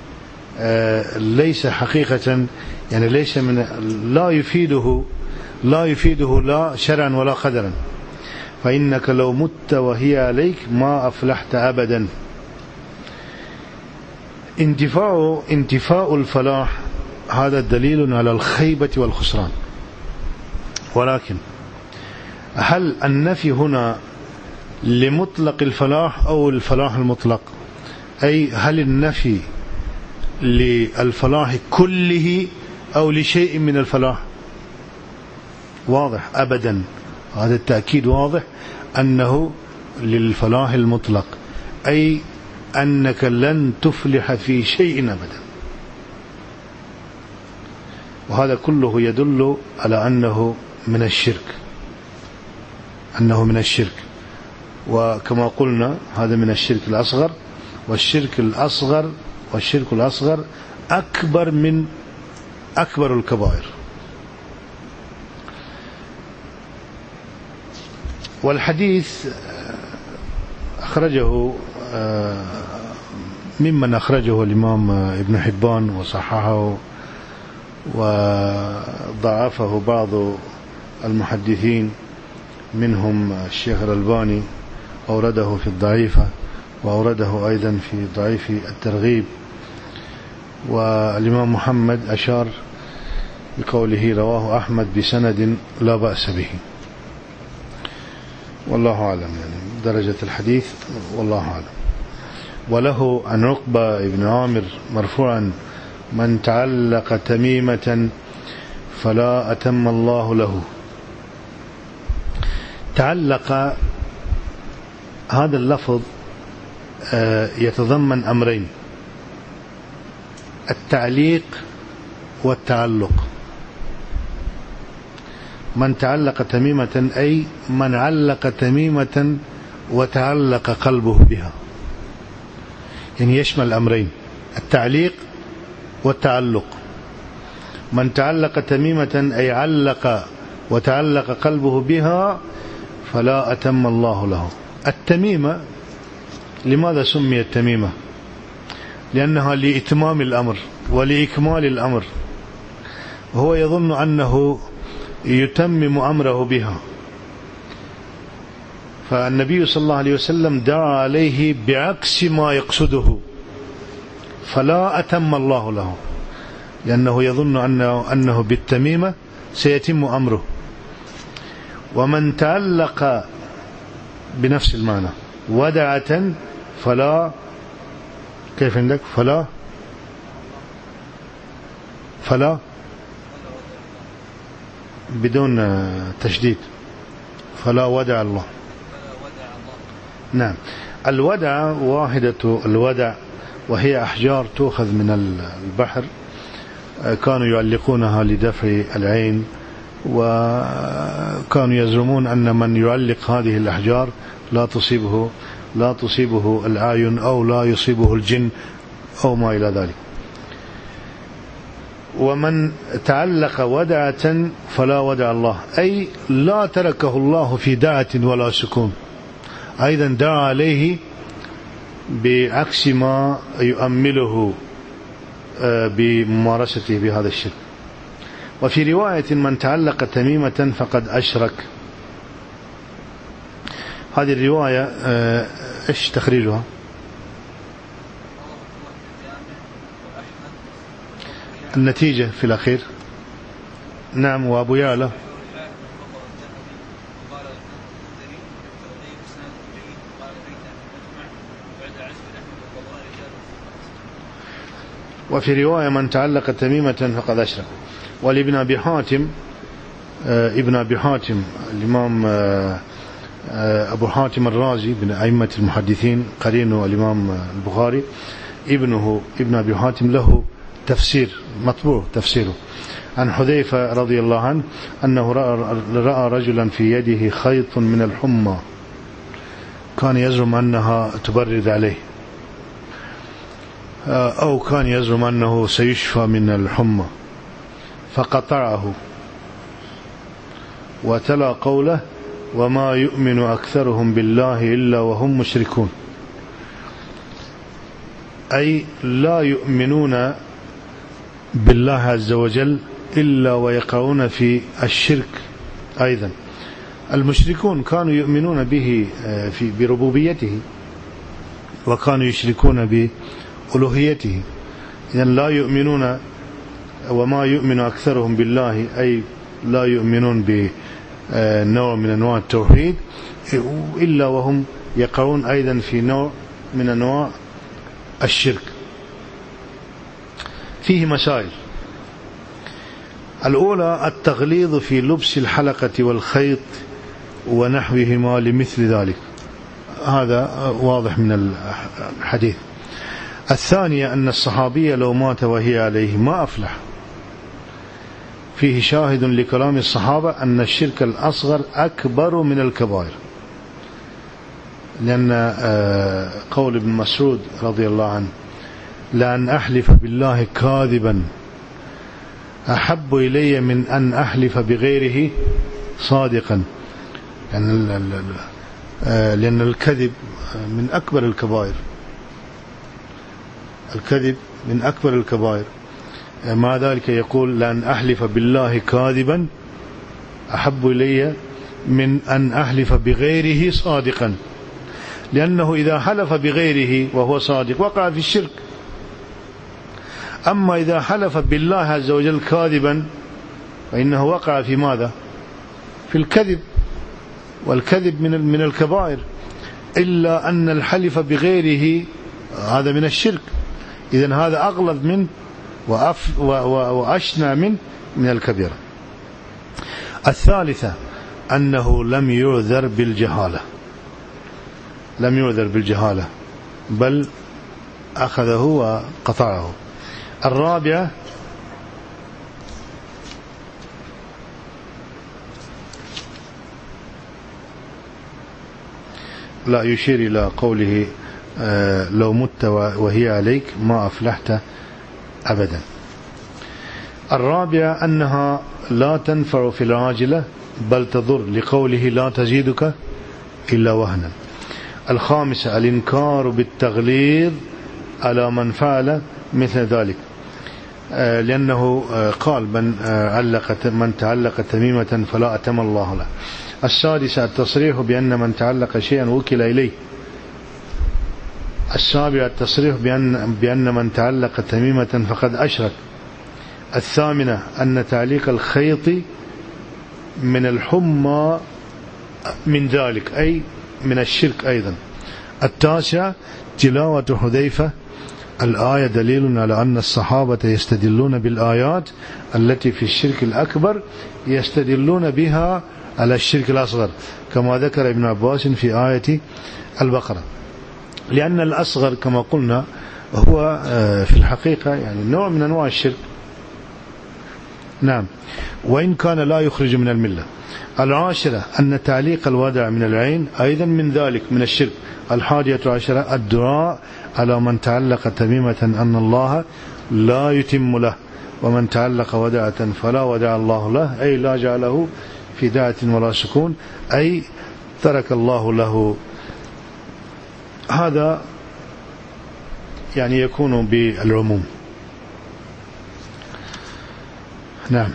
ليس حقيقة، يعني ليس من لا يفيده لا يفيده لا شرعا ولا قدرا. فإنك لو مت وهي عليك ما أفلحت أبدا. انتفاء انتفاء الفلاح هذا دليل على الخيبة والخسران. ولكن هل النفي هنا لمطلق الفلاح أو الفلاح المطلق؟ أي هل النفي للفلاح كله أو لشيء من الفلاح؟ واضح أبدا، هذا التأكيد واضح أنه للفلاح المطلق، أي أنك لن تفلح في شيء أبدا. وهذا كله يدل على أنه من الشرك، أنه من الشرك. وكما قلنا هذا من الشرك الأصغر، والشرك الأصغر والشرك الأصغر أكبر من أكبر الكبائر. والحديث أخرجه ممن أخرجه الإمام ابن حبان وصححه وضعفه بعض المحدثين، منهم الشيخ الألباني أورده في الضعيفة، وأورده أيضا في ضعيف الترغيب. والإمام محمد أشار بقوله رواه أحمد بسند لا بأس به، والله أعلم يعني درجة الحديث، والله أعلم. وله عن عقبة بن عامر مرفوعا: من تعلق تميمة فلا أتم الله له. تعلق هذا اللفظ يتضمن أمرين: التعليق والتعلق. من تعلق تميمة أي من علق تميمة وتعلق قلبه بها، يعني يشمل أمرين: التعليق والتعلق. من تعلق تميمة أي علق وتعلق قلبه بها فلا أتم الله له. التميمة لماذا سميت تميمة؟ لأنها لإتمام الأمر ولإكمال الأمر، وهو يظن أنه يتمم أمره بها. فالنبي صلى الله عليه وسلم دعا عليه بعكس ما يقصده، فلا أتم الله له، لأنه يظن أنه, أنه بالتميمة سيتم أمره. ومن تعلق بنفس المعنى ودعة فلا، كيف عندك؟ فلا فلا بدون تشديد، فلا ودع الله. نعم. الودع واحدة الودع، وهي أحجار تؤخذ من البحر، كانوا يعلقونها لدفع العين، وكانوا يزعمون أن من يعلق هذه الأحجار لا تصيبه لا تصيبه الأعين أو لا يصيبه الجن أو ما إلى ذلك. ومن تعلق ودعة فلا ودع الله، أي لا تركه الله في دعة ولا سكون، أيضا دعا عليه بعكس ما يؤمله بممارسته بهذا الشرك. وفي رواية: من تعلق تميمة فقد أشرك. هذه الرواية إيش تخريجها؟ النتيجة في الأخير. نعم. وأبو يعلى وفي رواية: من تعلق تميمة فقد أشرك. ولابن أبي حاتم ابن أبي حاتم الإمام أبو حاتم الرازي من أئمة المحدثين، قرينه الإمام البخاري، ابنه ابن أبي حاتم له تفسير مطبوع تفسيره عن حذيفة رضي الله عنه أنه رأى رجلا في يده خيط من الحمى، كان يزعم أنها تبرد عليه، أو كان يزعم أنه سيشفى من الحمى، فقطعه وتلا قوله: وما يؤمن أكثرهم بالله إلا وهم مشركون. أي لا يؤمنون بالله عز وجل إلا ويقعون في الشرك. أيضا المشركون كانوا يؤمنون به في بربوبيته، وكانوا يشركون بألوهيته. إذن لا يؤمنون وما يؤمن أكثرهم بالله أي لا يؤمنون بنوع من أنواع التوحيد إلا وهم يقعون أيضا في نوع من أنواع الشرك. فيه مسائل. الأولى التغليظ في لبس الحلقة والخيط ونحوهما لمثل ذلك، هذا واضح من الحديث. الثانية أن الصحابي لو مات وهي عليه ما أفلح. فيه شاهد لكلام الصحابة أن الشرك الأصغر أكبر من الكبائر، لأن قول ابن مسعود رضي الله عنه لأن أحلف بالله كاذبا أحب إلي من أن أحلف بغيره صادقا، لأن الكذب من أكبر الكبائر، الكذب من أكبر الكبائر. مع ذلك يقول لأن أحلف بالله كاذبا أحب إلي من أن أحلف بغيره صادقا، لأنه إذا حلف بغيره وهو صادق وقع في الشرك. أما إذا حلف بالله عز وجل كاذبا فإنه وقع في ماذا؟ في الكذب، والكذب من من الكبائر، إلا أن الحلف بغيره هذا من الشرك. إذن هذا أغلظ من وأف وأشنع من من الكبيرة. الثالثة أنه لم يعذر بالجهالة، لم يعذر بالجهالة بل أخذه وقطعه. الرابعة لا يشير إلى قوله آه لو مت وهي عليك ما أفلحت أبدا. الرابعة أنها لا تنفع في العاجلة بل تضر، لقوله لا تزيدك إلا وهنا. الخامسة الإنكار بالتغليظ على من فعل مثل ذلك، آه لأنه آه قال من آه علق من تعلق تميمة فلا أتم الله له. السادسة التصريح بأن من تعلق شيئا وكل إليه. السابعة التصريح بأن, بأن من تعلق تميمة فقد أشرك. الثامنة أن تعليق الخيط من الحمى من ذلك أي من الشرك أيضا. التاسعة تلاوة حذيفة الآية دليل على أن الصحابة يستدلون بالآيات التي في الشرك الأكبر يستدلون بها على الشرك الأصغر، كما ذكر ابن عباس في آية البقرة، لأن الأصغر كما قلنا هو في الحقيقة يعني نوع من أنواع الشرك. نعم، وإن كان لا يخرج من الملة. العاشرة أن تعليق الودع من العين أيضا من ذلك من الشرك. الحادية عشرة الدعاء على من تعلق تميمة أن الله لا يتم له، ومن تعلق ودعة فلا ودع الله له، أي لا جعله في دعة ولا سكون، أي ترك الله له. هذا يعني يكون بالعموم. نعم.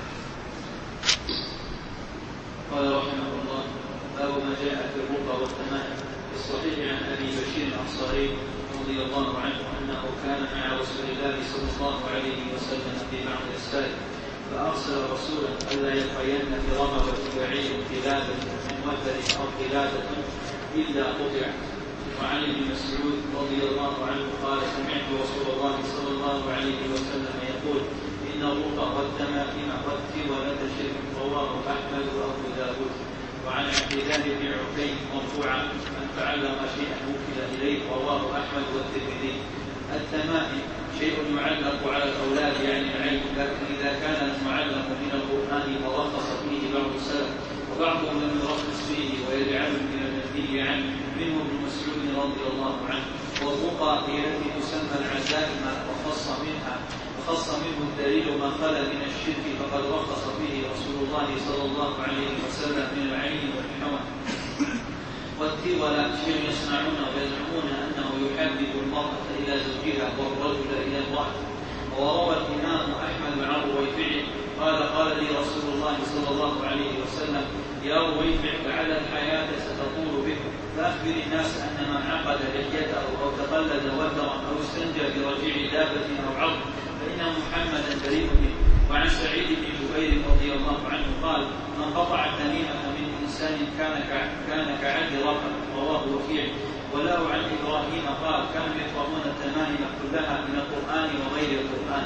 قال رحمه الله باب ما جاء في الرقى والتمائم. في الصحيح عن ابي بشير الانصاري رضي الله عنه انه كان مع رسول الله صلى الله عليه وسلم في بعض الاسفار، فارسل رسولا الا يلقين في رمضه بعير قلاده من وثر او قلاده الا قطع. وعن ابن مسعود رضي الله عنه قال سمعت رسول الله صلى الله عليه وسلم يقول إن الرقى والتمائم والتولة شرك، رواه أحمد وأبو داود. وعن عبد الله بن عكيم مرفوعا من تعلم شيئا وكل إليه، رواه أحمد والترمذي. التمائم شيء يعلق على الأولاد يعني العين، لكن إذا كان المعلق من القرآن فرخص فيه بعض السلف وبعضهم لم يرخص فيه ويجعل من المنهي عنه، منه ابن مسعود رضي الله عنه. والرقى هي التي تسمى العزائم وخص منها وخص منه الدليل ما خلا من الشرك، فقد رخص فيه رسول الله صلى الله عليه وسلم من العين والحوى. والتولى شيء يصنعون ويزعمون أنه يحبب المرأة إلى زوجها والرجل إلى امرأته، وروى الإمام أحمد عن رويفع قال قال لي رسول الله صلى الله عليه وسلم يا رويفع لعل الحياة ستطول بك فأخبر الناس أن من عقد لحيته أو تقلد وترا أو استنجى برجيع دابة أو عظم فإن محمدا بريء منه. وعن سعيد بن جبير رضي الله عنه قال من قطع تميمة من إنسان كان كان كعد رقم رواه وكيع. وله عن إبراهيم قال كانوا يقرؤون التمائم كلها من القرآن وغير القرآن.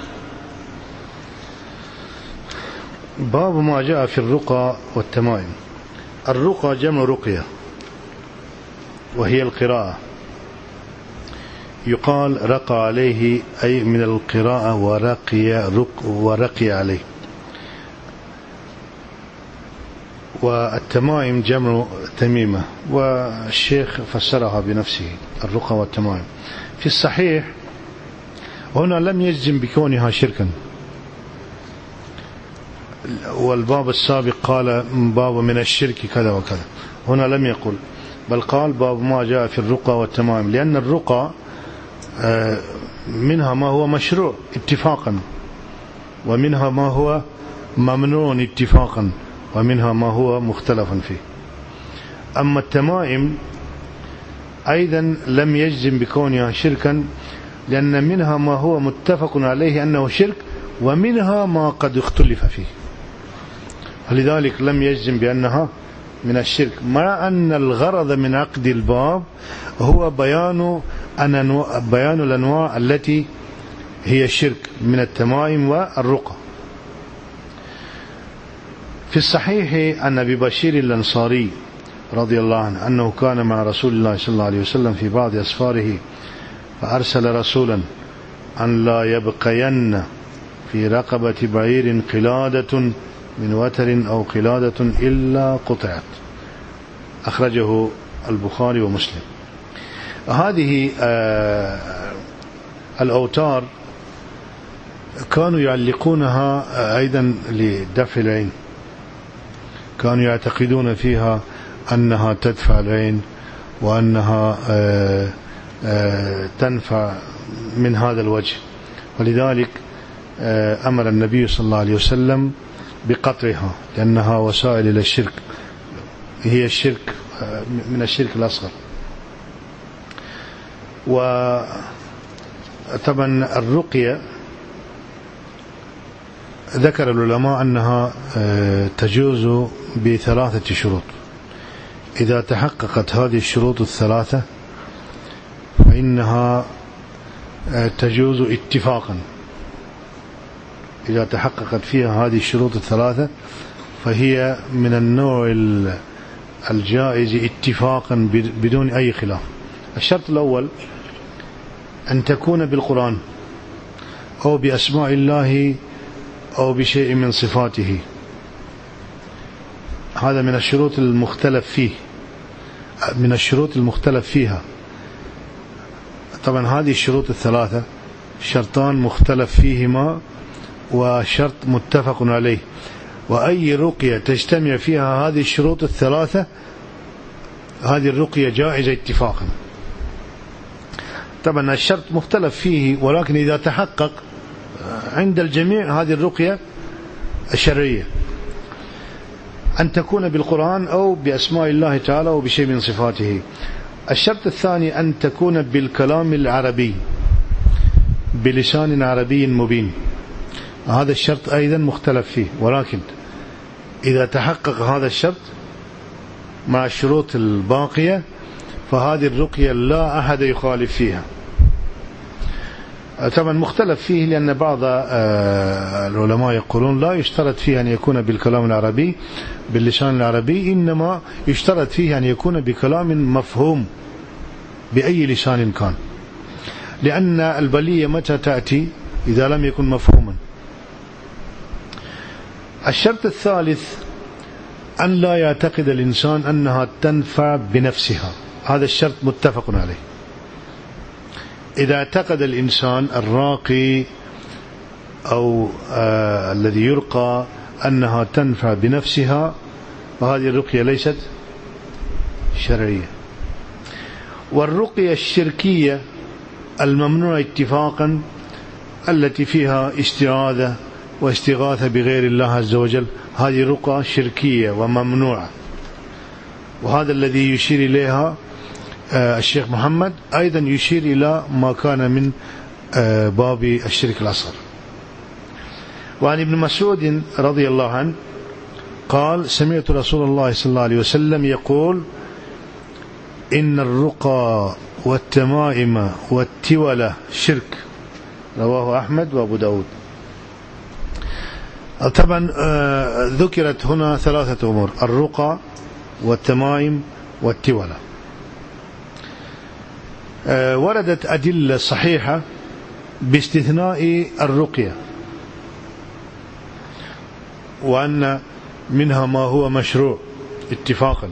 باب ما جاء في الرقى والتمائم. الرقى جمع رقية وهي القراءة، يقال رقى عليه أي من القراءة ورقي رق ورقي عليه. والتمائم جمع تميمة، والشيخ فسرها بنفسه الرقى والتمائم. في الصحيح هنا لم يجزم بكونها شركا، والباب السابق قال باب من الشرك كذا وكذا، هنا لم يقل بل قال باب ما جاء في الرقى والتمائم، لأن الرقى منها ما هو مشروع اتفاقا، ومنها ما هو ممنوع اتفاقا، ومنها ما هو مختلف فيه. أما التمائم أيضا لم يجزم بكونها شركا، لأن منها ما هو متفق عليه أنه شرك، ومنها ما قد اختلف فيه، ولذلك لم يجزم بأنها من الشرك، مع أن الغرض من عقد الباب هو بيان أن بيان الأنواع التي هي الشرك من التمائم والرقى. في الصحيح عن أبي بشير الأنصاري رضي الله عنه أنه كان مع رسول الله صلى الله عليه وسلم في بعض أسفاره، فأرسل رسولا أن لا يبقين في رقبة بعير قلادة من وتر أو قلادة إلا قطعت. أخرجه البخاري ومسلم. هذه الأوتار كانوا يعلقونها أيضا لدفع العين، كانوا يعتقدون فيها أنها تدفع العين وأنها تنفع من هذا الوجه، ولذلك أمر النبي صلى الله عليه وسلم بقطعها، لأنها وسائل إلى الشرك، هي الشرك من الشرك الأصغر. وطبعا الرقية ذكر العلماء أنها تجوز بثلاثة شروط، إذا تحققت هذه الشروط الثلاثة فإنها تجوز اتفاقا، إذا تحققت فيها هذه الشروط الثلاثة فهي من النوع الجائز اتفاقا بدون أي خلاف. الشرط الأول أن تكون بالقرآن أو بأسماء الله أو بشيء من صفاته، هذا من الشروط المختلف فيه، من الشروط المختلف فيها. طبعا هذه الشروط الثلاثة شرطان مختلف فيهما وشرط متفق عليه، وأي رقية تجتمع فيها هذه الشروط الثلاثة هذه الرقية جائزة اتفاقا. طبعا الشرط مختلف فيه، ولكن إذا تحقق عند الجميع هذه الرقية الشرعية، أن تكون بالقرآن أو بأسماء الله تعالى أو بشيء من صفاته. الشرط الثاني أن تكون بالكلام العربي بلسان عربي مبين، هذا الشرط أيضا مختلف فيه، ولكن إذا تحقق هذا الشرط مع الشروط الباقية فهذه الرقية لا أحد يخالف فيها. طبعا مختلف فيه، لأن بعض العلماء يقولون لا يشترط فيه أن يكون بالكلام العربي باللسان العربي، إنما يشترط فيه أن يكون بكلام مفهوم بأي لسان كان، لأن البلية متى تأتي إذا لم يكن مفهوما. الشرط الثالث أن لا يعتقد الإنسان أنها تنفع بنفسها، هذا الشرط متفق عليه. إذا اعتقد الإنسان الراقي أو آه الذي يرقى أنها تنفع بنفسها فهذه الرقية ليست شرعية. والرقية الشركية الممنوع اتفاقا التي فيها استعاذة واستغاثة بغير الله عز وجل، هذه رقى شركية وممنوعة. وهذا الذي يشير إليها الشيخ محمد أيضا يشير إلى ما كان من باب الشرك الأصغر. وعن ابن مسعود رضي الله عنه قال: سمعت رسول الله صلى الله عليه وسلم يقول: إن الرقى والتمائم والتولة شرك. رواه أحمد وأبو داود. طبعا ذكرت هنا ثلاثة أمور: الرقى والتمائم والتولة. وردت أدلة صحيحة باستثناء الرقية، وأن منها ما هو مشروع اتفاقا.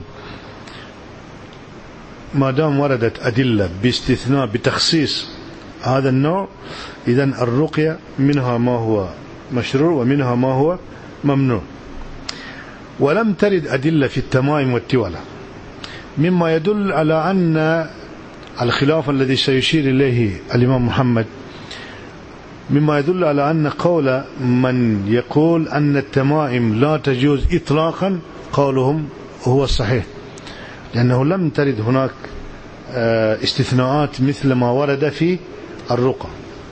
ما دام وردت أدلة باستثناء بتخصيص هذا النوع، إذن الرقية منها ما هو مشروع ومنها ما هو ممنوع. ولم ترد أدلة في التمائم والتولة، مما يدل على أن الخلاف الذي سيشير إليه الإمام محمد، مما يدل على أن قول من يقول أن التمائم لا تجوز إطلاقا قولهم هو الصحيح، لأنه لم ترد هناك استثناءات مثل ما ورد في الرقى.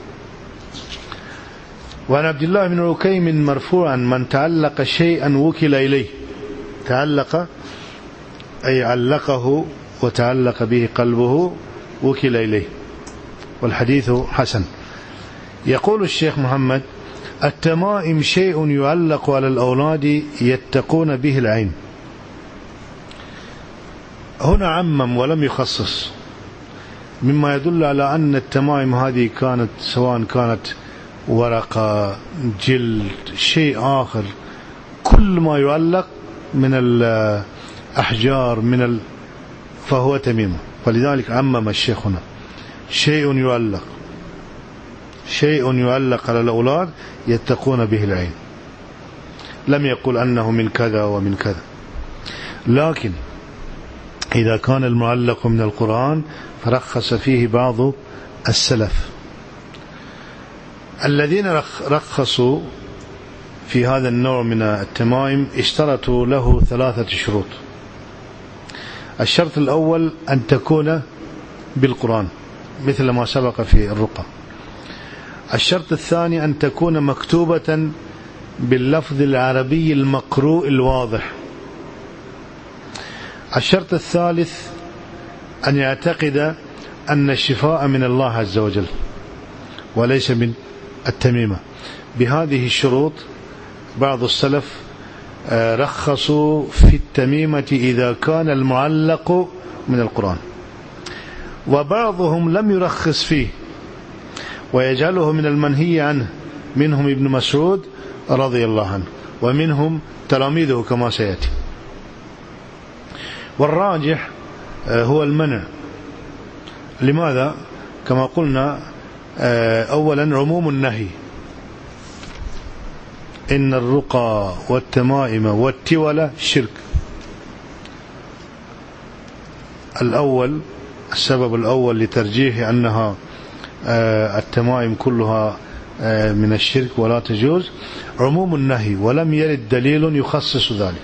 وعن عبد الله بن ركيم مرفوعا: من تعلق شيئا وكل إليه. تعلق أي علقه وتعلق به قلبه، وكل إليه. والحديث حسن. يقول الشيخ محمد: التمائم شيء يعلق على الأولاد يتقون به العين. هنا عمم ولم يخصص، مما يدل على أن التمائم هذه كانت سواء كانت ورقة، جلد، شيء آخر، كل ما يعلق من الأحجار من ال... فهو تميمة. فلذلك عمم الشيخ هنا: شيء يعلق، شيء يعلق على الأولاد يتقون به العين. لم يقل أنه من كذا ومن كذا. لكن إذا كان المعلق من القرآن فرخص فيه بعض السلف. الذين رخصوا في هذا النوع من التمائم اشترطوا له ثلاثة شروط. الشرط الأول أن تكون بالقرآن مثل ما سبق في الرقى. الشرط الثاني أن تكون مكتوبة باللفظ العربي المقروء الواضح. الشرط الثالث أن يعتقد أن الشفاء من الله عز وجل وليس من التميمة. بهذه الشروط بعض السلف رخصوا في التميمة إذا كان المعلق من القرآن، وبعضهم لم يرخص فيه ويجعله من المنهي عنه، منهم ابن مسعود رضي الله عنه، ومنهم تلاميذه كما سيأتي. والراجح هو المنع. لماذا؟ كما قلنا أولا عموم النهي: إن الرقى والتمائم والتولة شرك. الأول، السبب الأول لترجيح أنها التمائم كلها من الشرك ولا تجوز عموم النهي، ولم يرد دليل يخصص ذلك.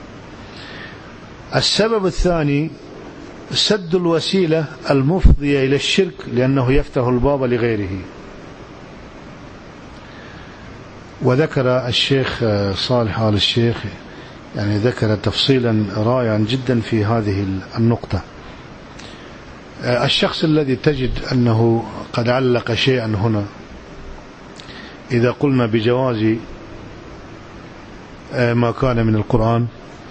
السبب الثاني سد الوسيلة المفضية إلى الشرك، لأنه يفتح الباب لغيره. وذكر الشيخ صالح آل الشيخ يعني ذكر تفصيلا رائعا جدا في هذه النقطة. الشخص الذي تجد أنه قد علق شيئا هنا، إذا قلنا بجواز ما كان من القرآن،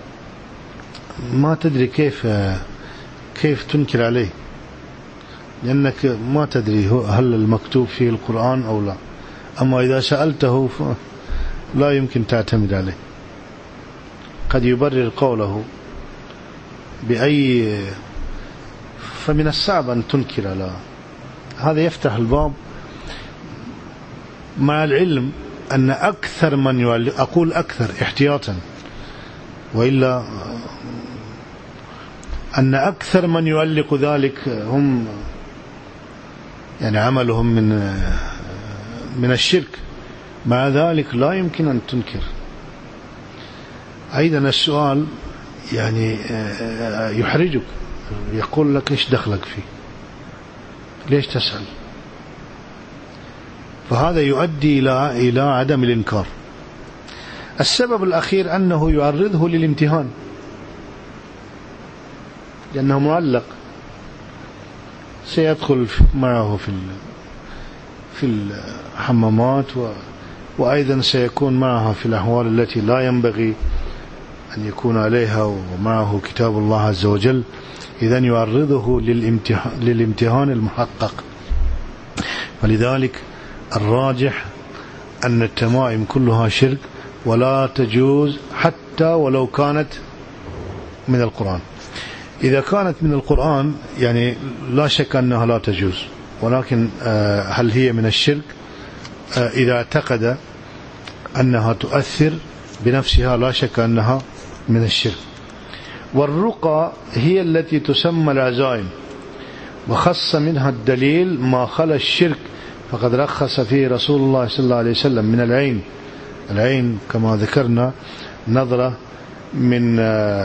ما تدري كيف كيف تنكر عليه، لأنك ما تدري هل المكتوب فيه القرآن أو لا. أما إذا سألته لا يمكن تعتمد عليه، قد يبرر قوله بأي، فمن الصعب أن تنكر على هذا. يفتح الباب، مع العلم أن أكثر من يعلق، أقول أكثر احتياطا وإلا، أن أكثر من يعلق ذلك هم يعني عملهم من من الشرك، مع ذلك لا يمكن أن تنكر. أيضا السؤال يعني يحرجك، يقول لك إيش دخلك فيه، ليش تسأل؟ فهذا يؤدي إلى إلى عدم الإنكار. السبب الأخير أنه يعرضه للامتهان، لأنه معلق، سيدخل معه في في الحمامات، وأيضا سيكون معها في الأحوال التي لا ينبغي أن يكون عليها، ومعه كتاب الله عز وجل. إذن يعرضه للامتحان, للامتحان المحقق. فلذلك الراجح أن التمائم كلها شرك ولا تجوز حتى ولو كانت من القرآن. إذا كانت من القرآن يعني لا شك أنها لا تجوز، ولكن هل هي من الشرك؟ إذا اعتقد أنها تؤثر بنفسها لا شك أنها من الشرك. والرقى هي التي تسمى العزائم، وخص منها الدليل ما خلا الشرك، فقد رخص فيه رسول الله صلى الله عليه وسلم من العين. العين كما ذكرنا نظرة من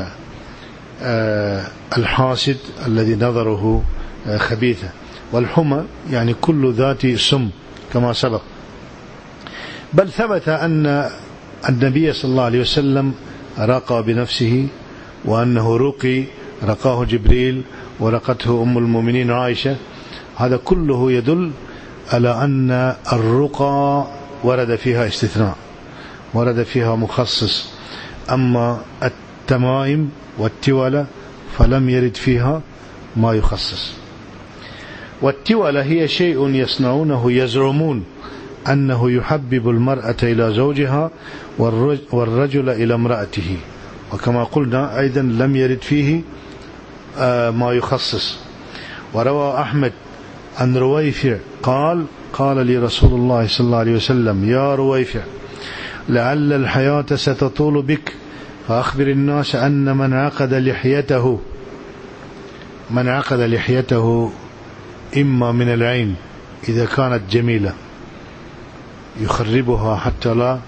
الحاسد الذي نظره خبيثة، والحمى يعني كل ذات سم كما سبق. بل ثبت أن النبي صلى الله عليه وسلم رقى بنفسه، وأنه رقي رقاه جبريل ورقته أم المؤمنين عائشة. هذا كله يدل على أن الرقى ورد فيها استثناء، ورد فيها مخصص. أما التمائم والتولة فلم يرد فيها ما يخصص. والتولة هي شيء يصنعونه يزعمون أنه يحبب المرأة إلى زوجها والرجل إلى امرأته، وكما قلنا أيضا لم يرد فيه ما يخصص. وروى أحمد عن رويفع قال قال لي رسول الله صلى الله عليه وسلم: يا رويفع، لعل الحياة ستطول بك، فأخبر الناس أن من عقد لحيته من عقد لحيته إما من العين إذا كانت جميلة يخربها حتى لا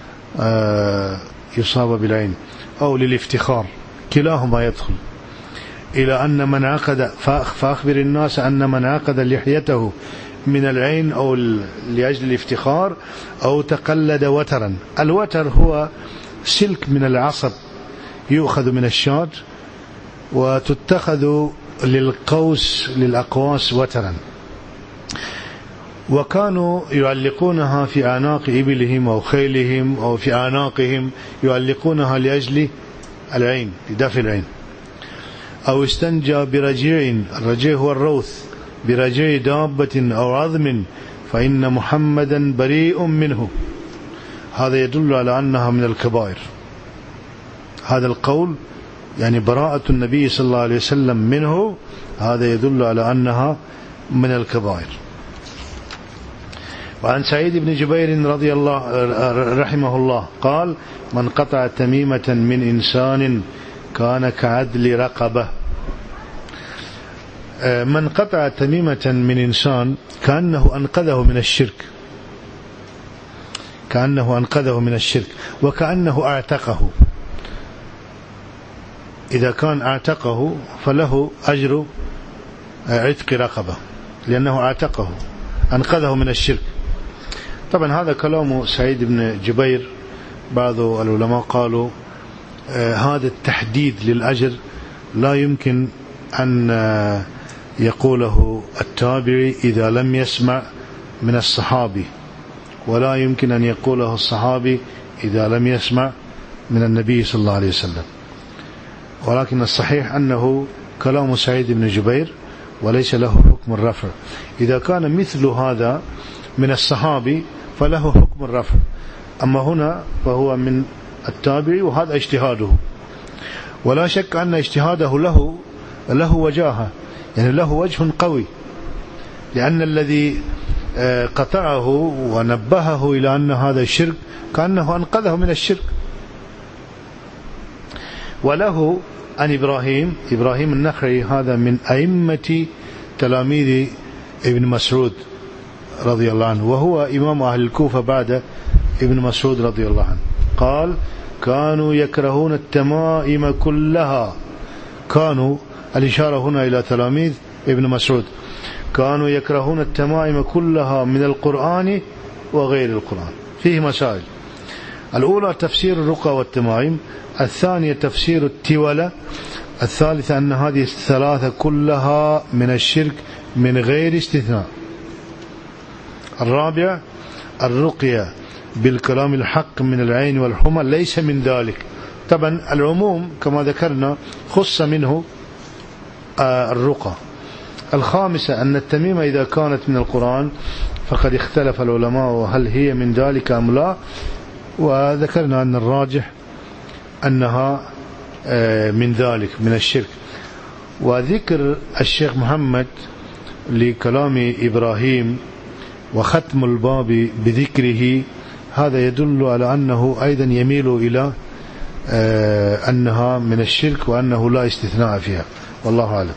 يصاب بالعين، أو للافتخار، كلاهما يدخل. إلى أن من عقد فأخبر الناس أن من عقد لحيته من العين أو لأجل الافتخار أو تقلد وترا. الوتر هو سلك من العصب يؤخذ من الشاة وتتخذ للقوس للأقواس وترا، وكانوا يعلقونها في أعناق إبلهم أو خيلهم أو في أعناقهم، يعلقونها لأجل العين، لدفع العين. أو استنجى برجيع، الرجيع هو الروث، برجيع دابة أو عظم فإن محمدا بريء منه. هذا يدل على أنها من الكبائر. هذا القول يعني براءة النبي صلى الله عليه وسلم منه، هذا يدل على أنها من الكبائر. وعن سعيد بن جبير رضي الله رحمه الله قال: من قطع تميمة من إنسان كان كعدل رقبة. من قطع تميمة من إنسان كأنه أنقذه من الشرك، كأنه أنقذه من الشرك وكأنه أعتقه. إذا كان أعتقه فله أجر عتق رقبة، لأنه أعتقه، أنقذه من الشرك. طبعا هذا كلام سعيد بن جبير. بعض العلماء قالوا آه هذا التحديد للأجر لا يمكن أن آه يقوله التابعي إذا لم يسمع من الصحابي، ولا يمكن أن يقوله الصحابي إذا لم يسمع من النبي صلى الله عليه وسلم. ولكن الصحيح أنه كلام سعيد بن جبير وليس له حكم الرفع. إذا كان مثل هذا من الصحابي فله حكم الرفع، أما هنا فهو من التابعي وهذا اجتهاده، ولا شك أن اجتهاده له له وجاهة، يعني له وجه قوي، لأن الذي قطعه ونبهه إلى أن هذا الشرك كأنه أنقذه من الشرك. وله عن إبراهيم إبراهيم النخعي، هذا من أئمة تلاميذ ابن مسعود رضي الله عنه، وهو إمام أهل الكوفة بعد ابن مسعود رضي الله عنه. قال: كانوا يكرهون التمائم كلها. كانوا، الإشارة هنا إلى تلاميذ ابن مسعود، كانوا يكرهون التمائم كلها من القرآن وغير القرآن. فيه مسائل: الأولى تفسير الرقى والتمائم، الثانية تفسير التولة، الثالثة أن هذه الثلاثة كلها من الشرك من غير استثناء، الرابع الرقية بالكلام الحق من العين والحمى ليس من ذلك. طبعا العموم كما ذكرنا خص منه الرقى. الخامسة أن التميمة إذا كانت من القرآن فقد اختلف العلماء هل هي من ذلك أم لا، وذكرنا أن الراجح أنها من ذلك من الشرك. وذكر الشيخ محمد لكلام إبراهيم وختم الباب بذكره هذا يدل على أنه أيضا يميل إلى أنها من الشرك وأنه لا استثناء فيها، والله أعلم.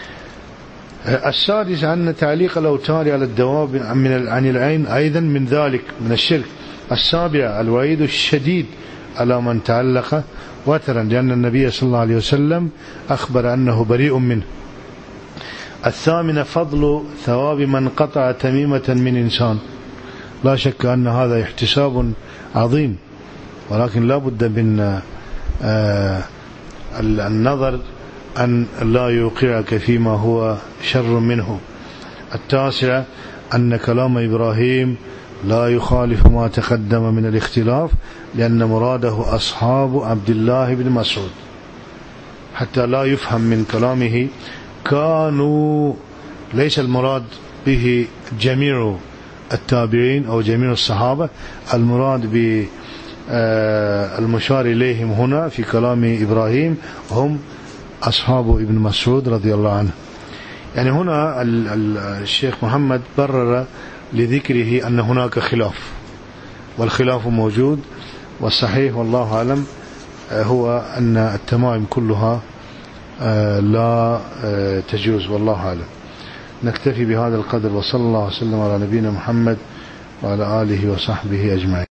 السادس أن تعليق الأوتار على الدواب من عن العين أيضا من ذلك من الشرك. السابع الوعيد الشديد على من تعلق وترا، لأن النبي صلى الله عليه وسلم أخبر أنه بريء منه. الثامن فضل ثواب من قطع تميمة من إنسان. لا شك أن هذا احتساب عظيم، ولكن لا بد من النظر أن لا يوقعك فيما هو شر منه. التاسع أن كلام إبراهيم لا يخالف ما تقدم من الاختلاف، لأن مراده أصحاب عبد الله بن مسعود، حتى لا يفهم من كلامه كانوا، ليس المراد به جميع التابعين أو جميع الصحابة، المراد بالمشار إليهم هنا في كلام إبراهيم هم أصحاب ابن مسعود رضي الله عنه. يعني هنا الشيخ محمد برر لذكره أن هناك خلاف، والخلاف موجود، والصحيح والله أعلم هو أن التمائم كلها لا تجوز، والله أعلم. نكتفي بهذا القدر، وصلى الله وسلم على نبينا محمد وعلى آله وصحبه أجمعين.